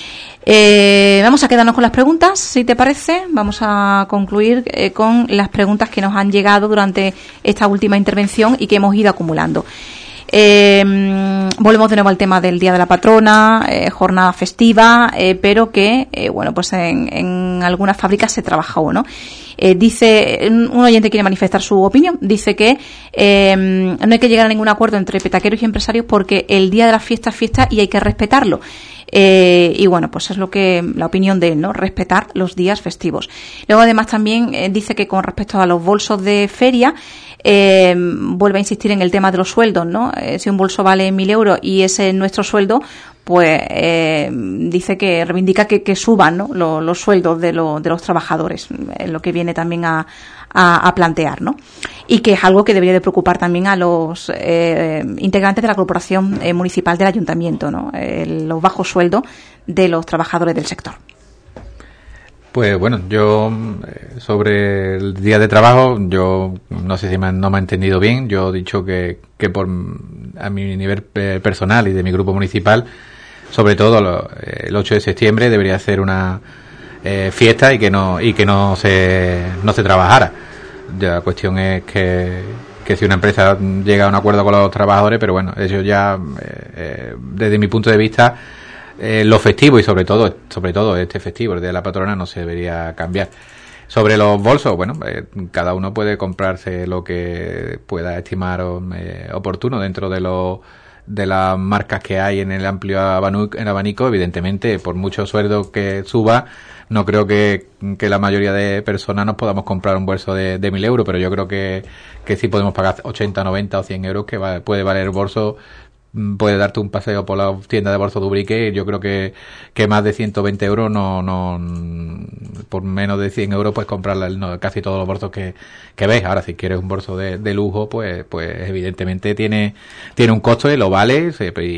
S1: Vamos a quedarnos con las preguntas, si te parece. Vamos a concluir con las preguntas que nos han llegado durante esta última intervención y que hemos ido acumulando. Volvemos de nuevo al tema del Día de la Patrona, jornada festiva, pero que, bueno, pues en algunas fábricas se trabajó, ¿no? Dice, un oyente quiere manifestar su opinión, dice que no hay que llegar a ningún acuerdo entre petaqueros y empresarios porque el día de la fiesta es fiesta y hay que respetarlo. Y bueno, pues es la opinión de él, ¿no? Respetar los días festivos. Luego además también dice que con respecto a los bolsos de feria, vuelve a insistir en el tema de los sueldos, ¿no? Si un bolso vale 1.000 euros y ese es nuestro sueldo, pues dice que reivindica que suban, ¿no?, los sueldos de los trabajadores, lo que viene también a plantear, ¿no? Y que es algo que debería de preocupar también a los integrantes de la corporación municipal del ayuntamiento, ¿no? Los bajos sueldos de los trabajadores del sector.
S2: Pues bueno, yo sobre el día de trabajo, yo no sé si no me ha entendido bien. Yo he dicho que a mi nivel personal y de mi grupo municipal, sobre todo el 8 de septiembre debería ser una fiesta y que no se trabajara. Ya, la cuestión es que si una empresa llega a un acuerdo con los trabajadores, pero bueno, eso ya desde mi punto de vista, lo festivo y sobre todo este festivo, el Día de la Patrona, no se debería cambiar. Sobre los bolsos, bueno, cada uno puede comprarse lo que pueda estimar oportuno dentro de las marcas que hay en el amplio abanico. Evidentemente, por mucho sueldo que suba, no creo que la mayoría de personas nos podamos comprar un bolso de 1.000 euros, pero yo creo que sí podemos pagar 80, 90 o 100 euros, que puede valer el bolso. Puede darte un paseo por la tienda de bolsos de Ubrique. Yo creo que más de 120 euros no por menos de 100 euros puedes comprar casi todos los bolsos que ves. Ahora, si quieres un bolso de lujo, pues evidentemente tiene un costo y lo vale,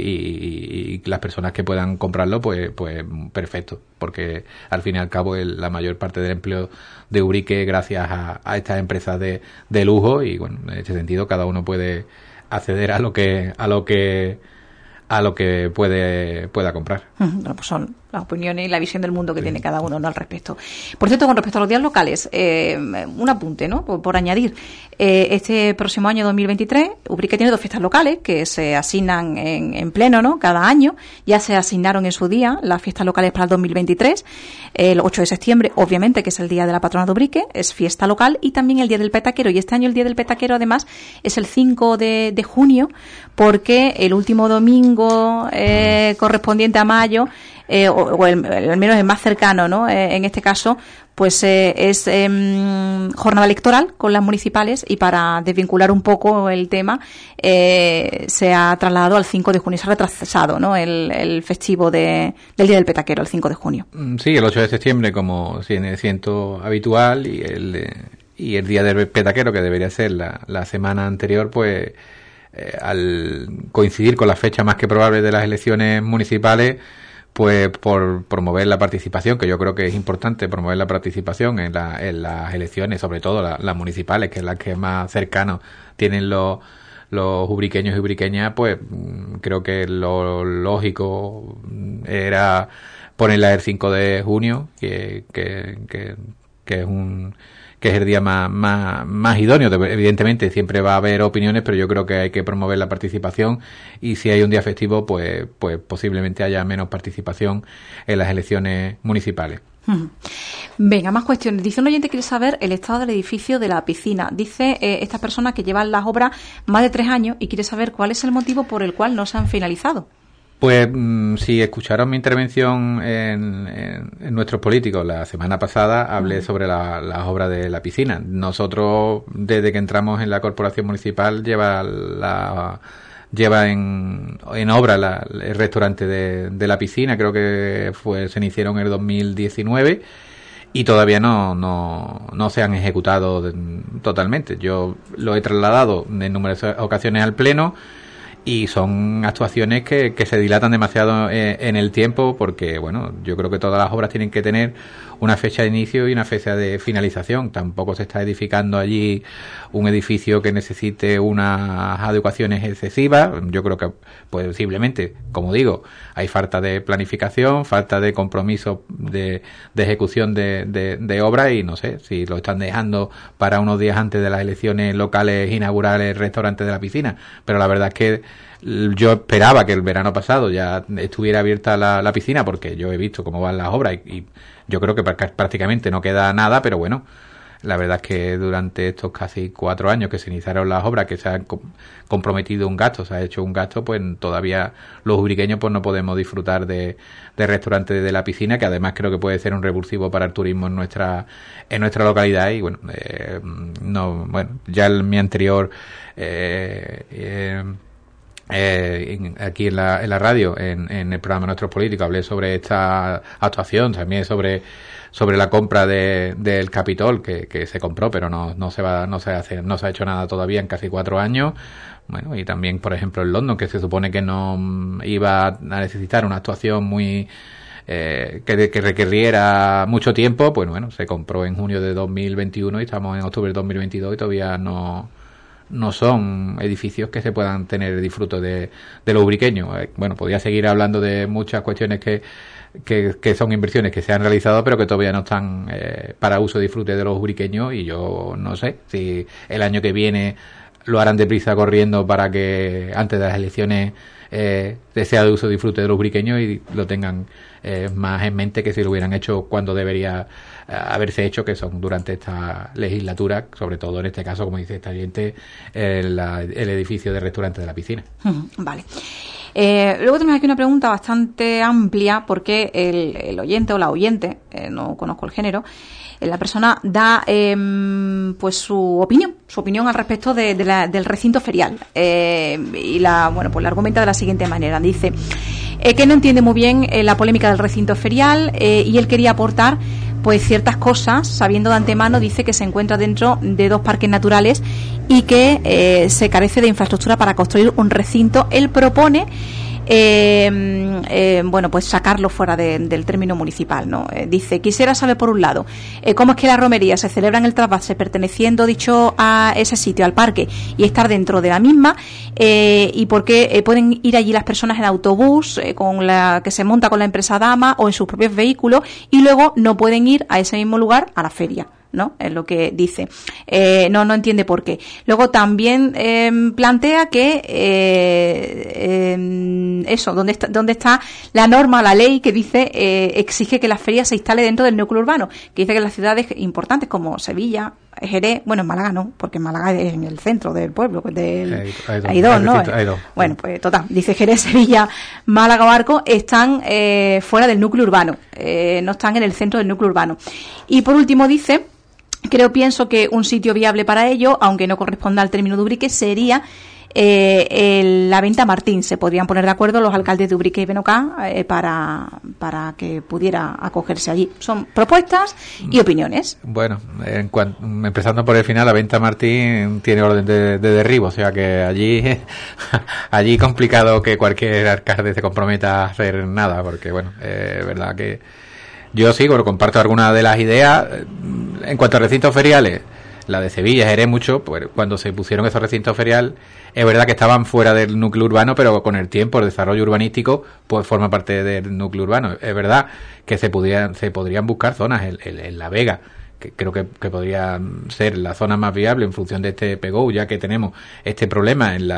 S2: y las personas que puedan comprarlo, pues perfecto, porque al fin y al cabo la mayor parte del empleo de Ubrique gracias a estas empresas de lujo, y bueno, en este sentido cada uno puede acceder a lo que pueda comprar.
S1: Bueno, pues son las opiniones y la visión del mundo que tiene cada uno, ¿no?, al respecto. Por cierto, con respecto a los días locales, un apunte, ¿no?, por añadir. Este próximo año 2023, Ubrique tiene 2 fiestas locales que se asignan en pleno, ¿no?, cada año. Ya se asignaron en su día las fiestas locales para el 2023. El 8 de septiembre, obviamente, que es el Día de la Patrona de Ubrique, es fiesta local, y también el Día del Petaquero. Y este año el Día del Petaquero, además, es el 5 de junio, porque el último domingo correspondiente a mayo, o al menos el más cercano, ¿no?, en este caso, pues es jornada electoral con las municipales, y para desvincular un poco el tema se ha trasladado al 5 de junio, se ha retrasado, ¿no?, el festivo del Día del Petaquero, el 5 de junio.
S2: Sí, el 8 de septiembre como siento habitual, y el Día del Petaquero, que debería ser la semana anterior, pues al coincidir con la fecha más que probable de las elecciones municipales, pues por promover la participación, que yo creo que es importante promover la participación en las elecciones, sobre todo las municipales, que es las que más cercanos tienen los ubriqueños y ubriqueñas, pues creo que lo lógico era ponerla el 5 de junio, que es es el día más idóneo. Evidentemente siempre va a haber opiniones, pero yo creo que hay que promover la participación, y si hay un día festivo, pues posiblemente haya menos participación en las elecciones municipales.
S1: Venga, más cuestiones. Dice un oyente que quiere saber el estado del edificio de la piscina. Dice esta persona que lleva las obras más de 3 años y quiere saber cuál es el motivo por el cual no se han finalizado.
S2: Pues si escucharon mi intervención en Nuestros Políticos la semana pasada, hablé sobre las obras de la piscina. Nosotros, desde que entramos en la corporación municipal, lleva en obra el restaurante de la piscina. Creo que se iniciaron en el 2019 y todavía no se han ejecutado totalmente. Yo lo he trasladado en numerosas ocasiones al Pleno, y son actuaciones que se dilatan demasiado en el tiempo, porque bueno, yo creo que todas las obras tienen que tener una fecha de inicio y una fecha de finalización. Tampoco se está edificando allí un edificio que necesite unas adecuaciones excesivas. Yo creo que posiblemente, como digo, hay falta de planificación, falta de compromiso de ejecución de obra, y no sé si lo están dejando para unos días antes de las elecciones locales inaugurar el restaurante de la piscina. Pero la verdad es que yo esperaba que el verano pasado ya estuviera abierta la piscina, porque yo he visto cómo van las obras y yo creo que prácticamente no queda nada, pero bueno, la verdad es que durante estos casi 4 años que se iniciaron las obras, que se han comprometido un gasto, se ha hecho un gasto, pues todavía los ubriqueños pues no podemos disfrutar de restaurante de la piscina, que además creo que puede ser un revulsivo para el turismo en nuestra localidad. Y bueno, ya mi anterior aquí en la radio, en el programa Nuestros Políticos, hablé sobre esta actuación, también sobre la compra del Capitol, que se compró, pero no se ha hecho nada todavía en casi 4 años. Bueno, y también, por ejemplo, en London, que se supone que no iba a necesitar una actuación muy que requiriera mucho tiempo, pues bueno, se compró en junio de 2021 y estamos en octubre de 2022 y todavía no son edificios que se puedan tener disfruto de los ubriqueños. Bueno, podría seguir hablando de muchas cuestiones que son inversiones que se han realizado, pero que todavía no están para uso y disfrute de los ubriqueños, y yo no sé si el año que viene lo harán deprisa corriendo para que antes de las elecciones sea de uso y disfrute de los ubriqueños y lo tengan más en mente que si lo hubieran hecho cuando debería haberse hecho, que son durante esta legislatura, sobre todo en este caso, como dice esta oyente, el edificio del restaurante de la piscina.
S1: Vale. Luego tenemos aquí una pregunta bastante amplia, porque el oyente o la oyente, no conozco el género, la persona da pues su opinión al respecto del recinto ferial, y la argumenta de la siguiente manera. Dice que no entiende muy bien la polémica del recinto ferial, y él quería aportar pues ciertas cosas, sabiendo de antemano, dice que se encuentra dentro de 2 parques naturales y que se carece de infraestructura para construir un recinto. Él propone pues sacarlo fuera del término municipal, ¿no? Dice, quisiera saber, por un lado, cómo es que la romería se celebra en el trasvase perteneciendo dicho a ese sitio, al parque, y estar dentro de la misma, y por qué pueden ir allí las personas en autobús que se monta con la empresa Dama o en sus propios vehículos, y luego no pueden ir a ese mismo lugar a la feria, ¿no? Es lo que dice. No entiende por qué. Luego también plantea que ¿dónde está la norma, la ley que dice exige que la feria se instale dentro del núcleo urbano? Que dice que en las ciudades importantes como Sevilla, Jerez, bueno, en Málaga no, porque en Málaga es en el centro del pueblo, pues hay dos, ¿no? Hay dos. Bueno, pues total, dice Jerez, Sevilla, Málaga o Arco están fuera del núcleo urbano, no están en el centro del núcleo urbano. Y por último dice, pienso que un sitio viable para ello, aunque no corresponda al término de Ubrique, sería la Venta Martín. Se podrían poner de acuerdo los alcaldes de Ubrique y Benocá para que pudiera acogerse allí. Son propuestas y opiniones.
S2: Bueno, empezando por el final, la Venta Martín tiene orden de derribo, o sea que allí complicado que cualquier alcalde se comprometa a hacer nada, porque bueno, es verdad que yo sí, comparto algunas de las ideas. En cuanto a recintos feriales, la de Sevilla, Jerez, mucho, pues cuando se pusieron esos recintos feriales, es verdad que estaban fuera del núcleo urbano, pero con el tiempo, el desarrollo urbanístico, pues forma parte del núcleo urbano. Es verdad que se podrían buscar zonas en La Vega, que creo que podría ser la zona más viable en función de este PGO, ya que tenemos este problema en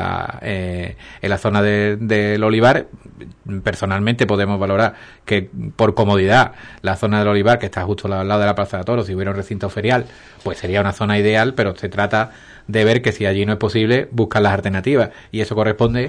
S2: la zona del Olivar. Personalmente podemos valorar que por comodidad la zona del Olivar, que está justo al lado de la Plaza de Toros, si hubiera un recinto ferial, pues sería una zona ideal, pero se trata de ver que si allí no es posible, buscar las alternativas, y eso corresponde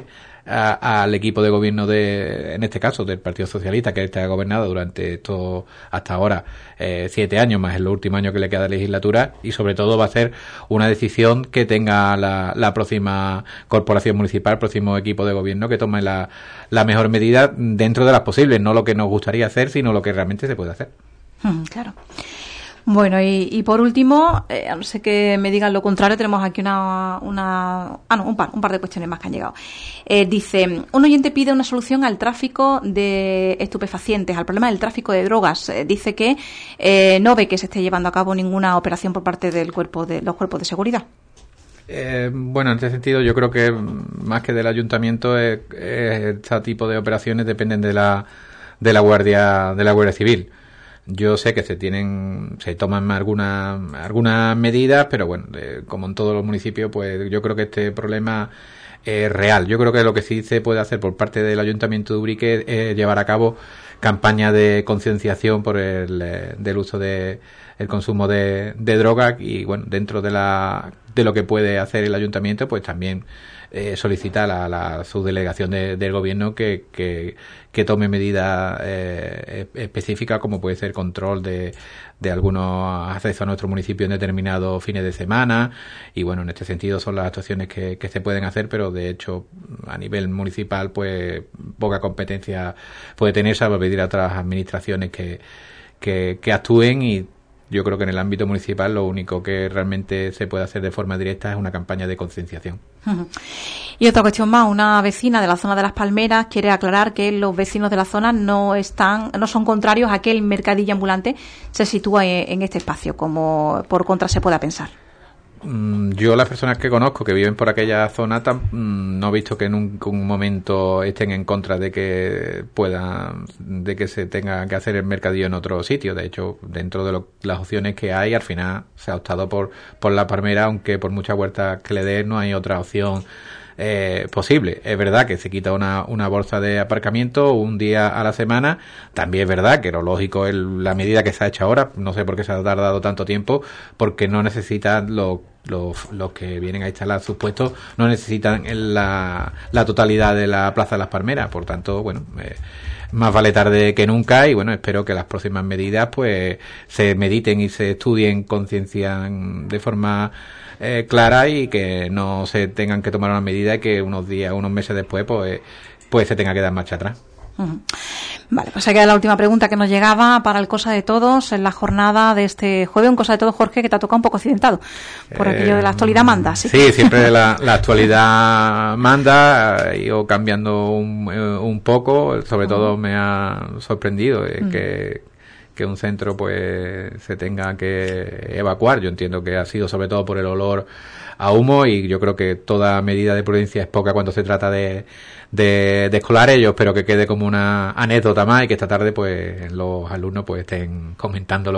S2: al equipo de gobierno en este caso del Partido Socialista, que está gobernado durante hasta ahora 7 años, más en los últimos años que le queda de legislatura, y sobre todo va a ser una decisión que tenga la próxima corporación municipal, el próximo equipo de gobierno, que tome la mejor medida dentro de las posibles, no lo que nos gustaría hacer, sino lo que realmente se puede hacer.
S1: Claro. Bueno, y por último, a no ser que me digan lo contrario, tenemos aquí un par de cuestiones más que han llegado. Dice, un oyente pide una solución al tráfico de estupefacientes, al problema del tráfico de drogas. Dice que no ve que se esté llevando a cabo ninguna operación por parte los cuerpos de seguridad.
S2: Bueno, en este sentido yo creo que más que del ayuntamiento, este tipo de operaciones dependen de la Guardia Civil. Yo sé que se toman algunas medidas, pero bueno, como en todos los municipios, pues yo creo que este problema es real. Yo creo que lo que sí se puede hacer por parte del Ayuntamiento de Ubrique es llevar a cabo campañas de concienciación por del uso el consumo de drogas, y bueno, dentro de lo que puede hacer el Ayuntamiento, pues también solicita a la subdelegación del gobierno que tome medidas específicas, como puede ser control de algunos accesos a nuestro municipio en determinados fines de semana, y bueno, en este sentido son las actuaciones que se pueden hacer, pero de hecho a nivel municipal pues poca competencia puede tener, salvo pedir a otras administraciones que actúen, y yo creo que en el ámbito municipal lo único que realmente se puede hacer de forma directa es una campaña de concienciación.
S1: Y otra cuestión más, una vecina de la zona de Las Palmeras quiere aclarar que los vecinos de la zona no son contrarios a que el mercadillo ambulante se sitúe en este espacio, como por contra se pueda pensar.
S2: Yo, las personas que conozco que viven por aquella zona, no he visto que en un momento estén en contra de que se tenga que hacer el mercadillo en otro sitio. De hecho, dentro de las opciones que hay, al final se ha optado por La Palmera, aunque por muchas vueltas que le den no hay otra opción posible. Es verdad que se quita una bolsa de aparcamiento un día a la semana. También es verdad que lo lógico es la medida que se ha hecho ahora. No sé por qué se ha tardado tanto tiempo, porque no necesitan los que vienen a instalar sus puestos, no necesitan la totalidad de la Plaza de Las Palmeras. Por tanto, bueno, más vale tarde que nunca, y bueno, espero que las próximas medidas pues se mediten y se estudien, conciencian de forma clara, y que no se tengan que tomar una medida y que unos meses después pues se tenga que dar marcha atrás.
S1: Vale, pues aquí la última pregunta que nos llegaba para el Cosa de Todos en la jornada de este jueves, un Cosa de Todos, Jorge, que te ha tocado un poco accidentado por aquello de la actualidad manda. ¿Sí?
S2: Sí, siempre la actualidad manda, ha ido cambiando un poco, sobre todo me ha sorprendido que un centro pues se tenga que evacuar. Yo entiendo que ha sido sobre todo por el olor a humo, y yo creo que toda medida de prudencia es poca cuando se trata de escolares. Yo espero que quede como una anécdota más, y que esta tarde pues los alumnos pues estén comentándolo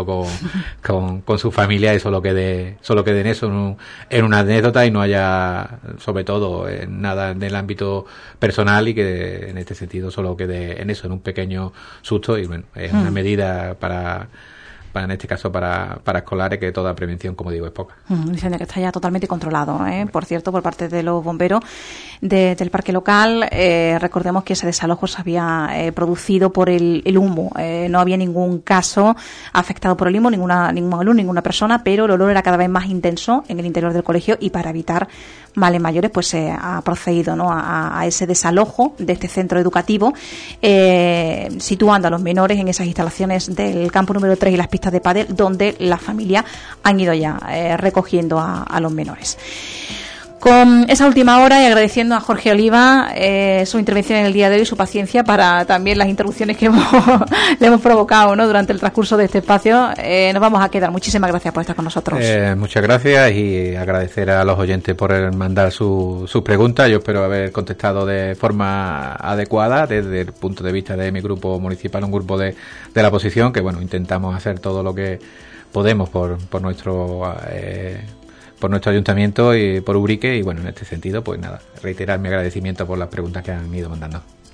S2: con su familia, y solo quede en eso, en una anécdota, y no haya sobre todo nada en el ámbito personal, y que en este sentido solo quede en eso, en un pequeño susto. Y bueno, es una medida para en este caso para escolares, que toda prevención, como digo, es poca.
S1: Dicen que está ya totalmente controlado, por cierto, por parte de los bomberos del parque local. Recordemos que ese desalojo se había producido por el humo. No había ningún caso afectado por el humo, ningún alumno, ninguna persona, pero el olor era cada vez más intenso en el interior del colegio, y para evitar males mayores pues se ha procedido a ese desalojo de este centro educativo, situando a los menores en esas instalaciones del campo número 3 y las pistas de pádel, donde la familia han ido ya recogiendo a los menores. Con esa última hora, y agradeciendo a Jorge Oliva su intervención en el día de hoy y su paciencia para también las interrupciones que le hemos provocado, ¿no?, durante el transcurso de este espacio, nos vamos a quedar. Muchísimas gracias por estar con nosotros.
S2: Muchas gracias, y agradecer a los oyentes por mandar sus preguntas. Yo espero haber contestado de forma adecuada desde el punto de vista de mi grupo municipal, un grupo de la oposición, que bueno, intentamos hacer todo lo que Podemos por nuestro ayuntamiento y por Ubrique, y bueno, en este sentido, pues nada, reiterar mi agradecimiento por las preguntas que han ido mandando.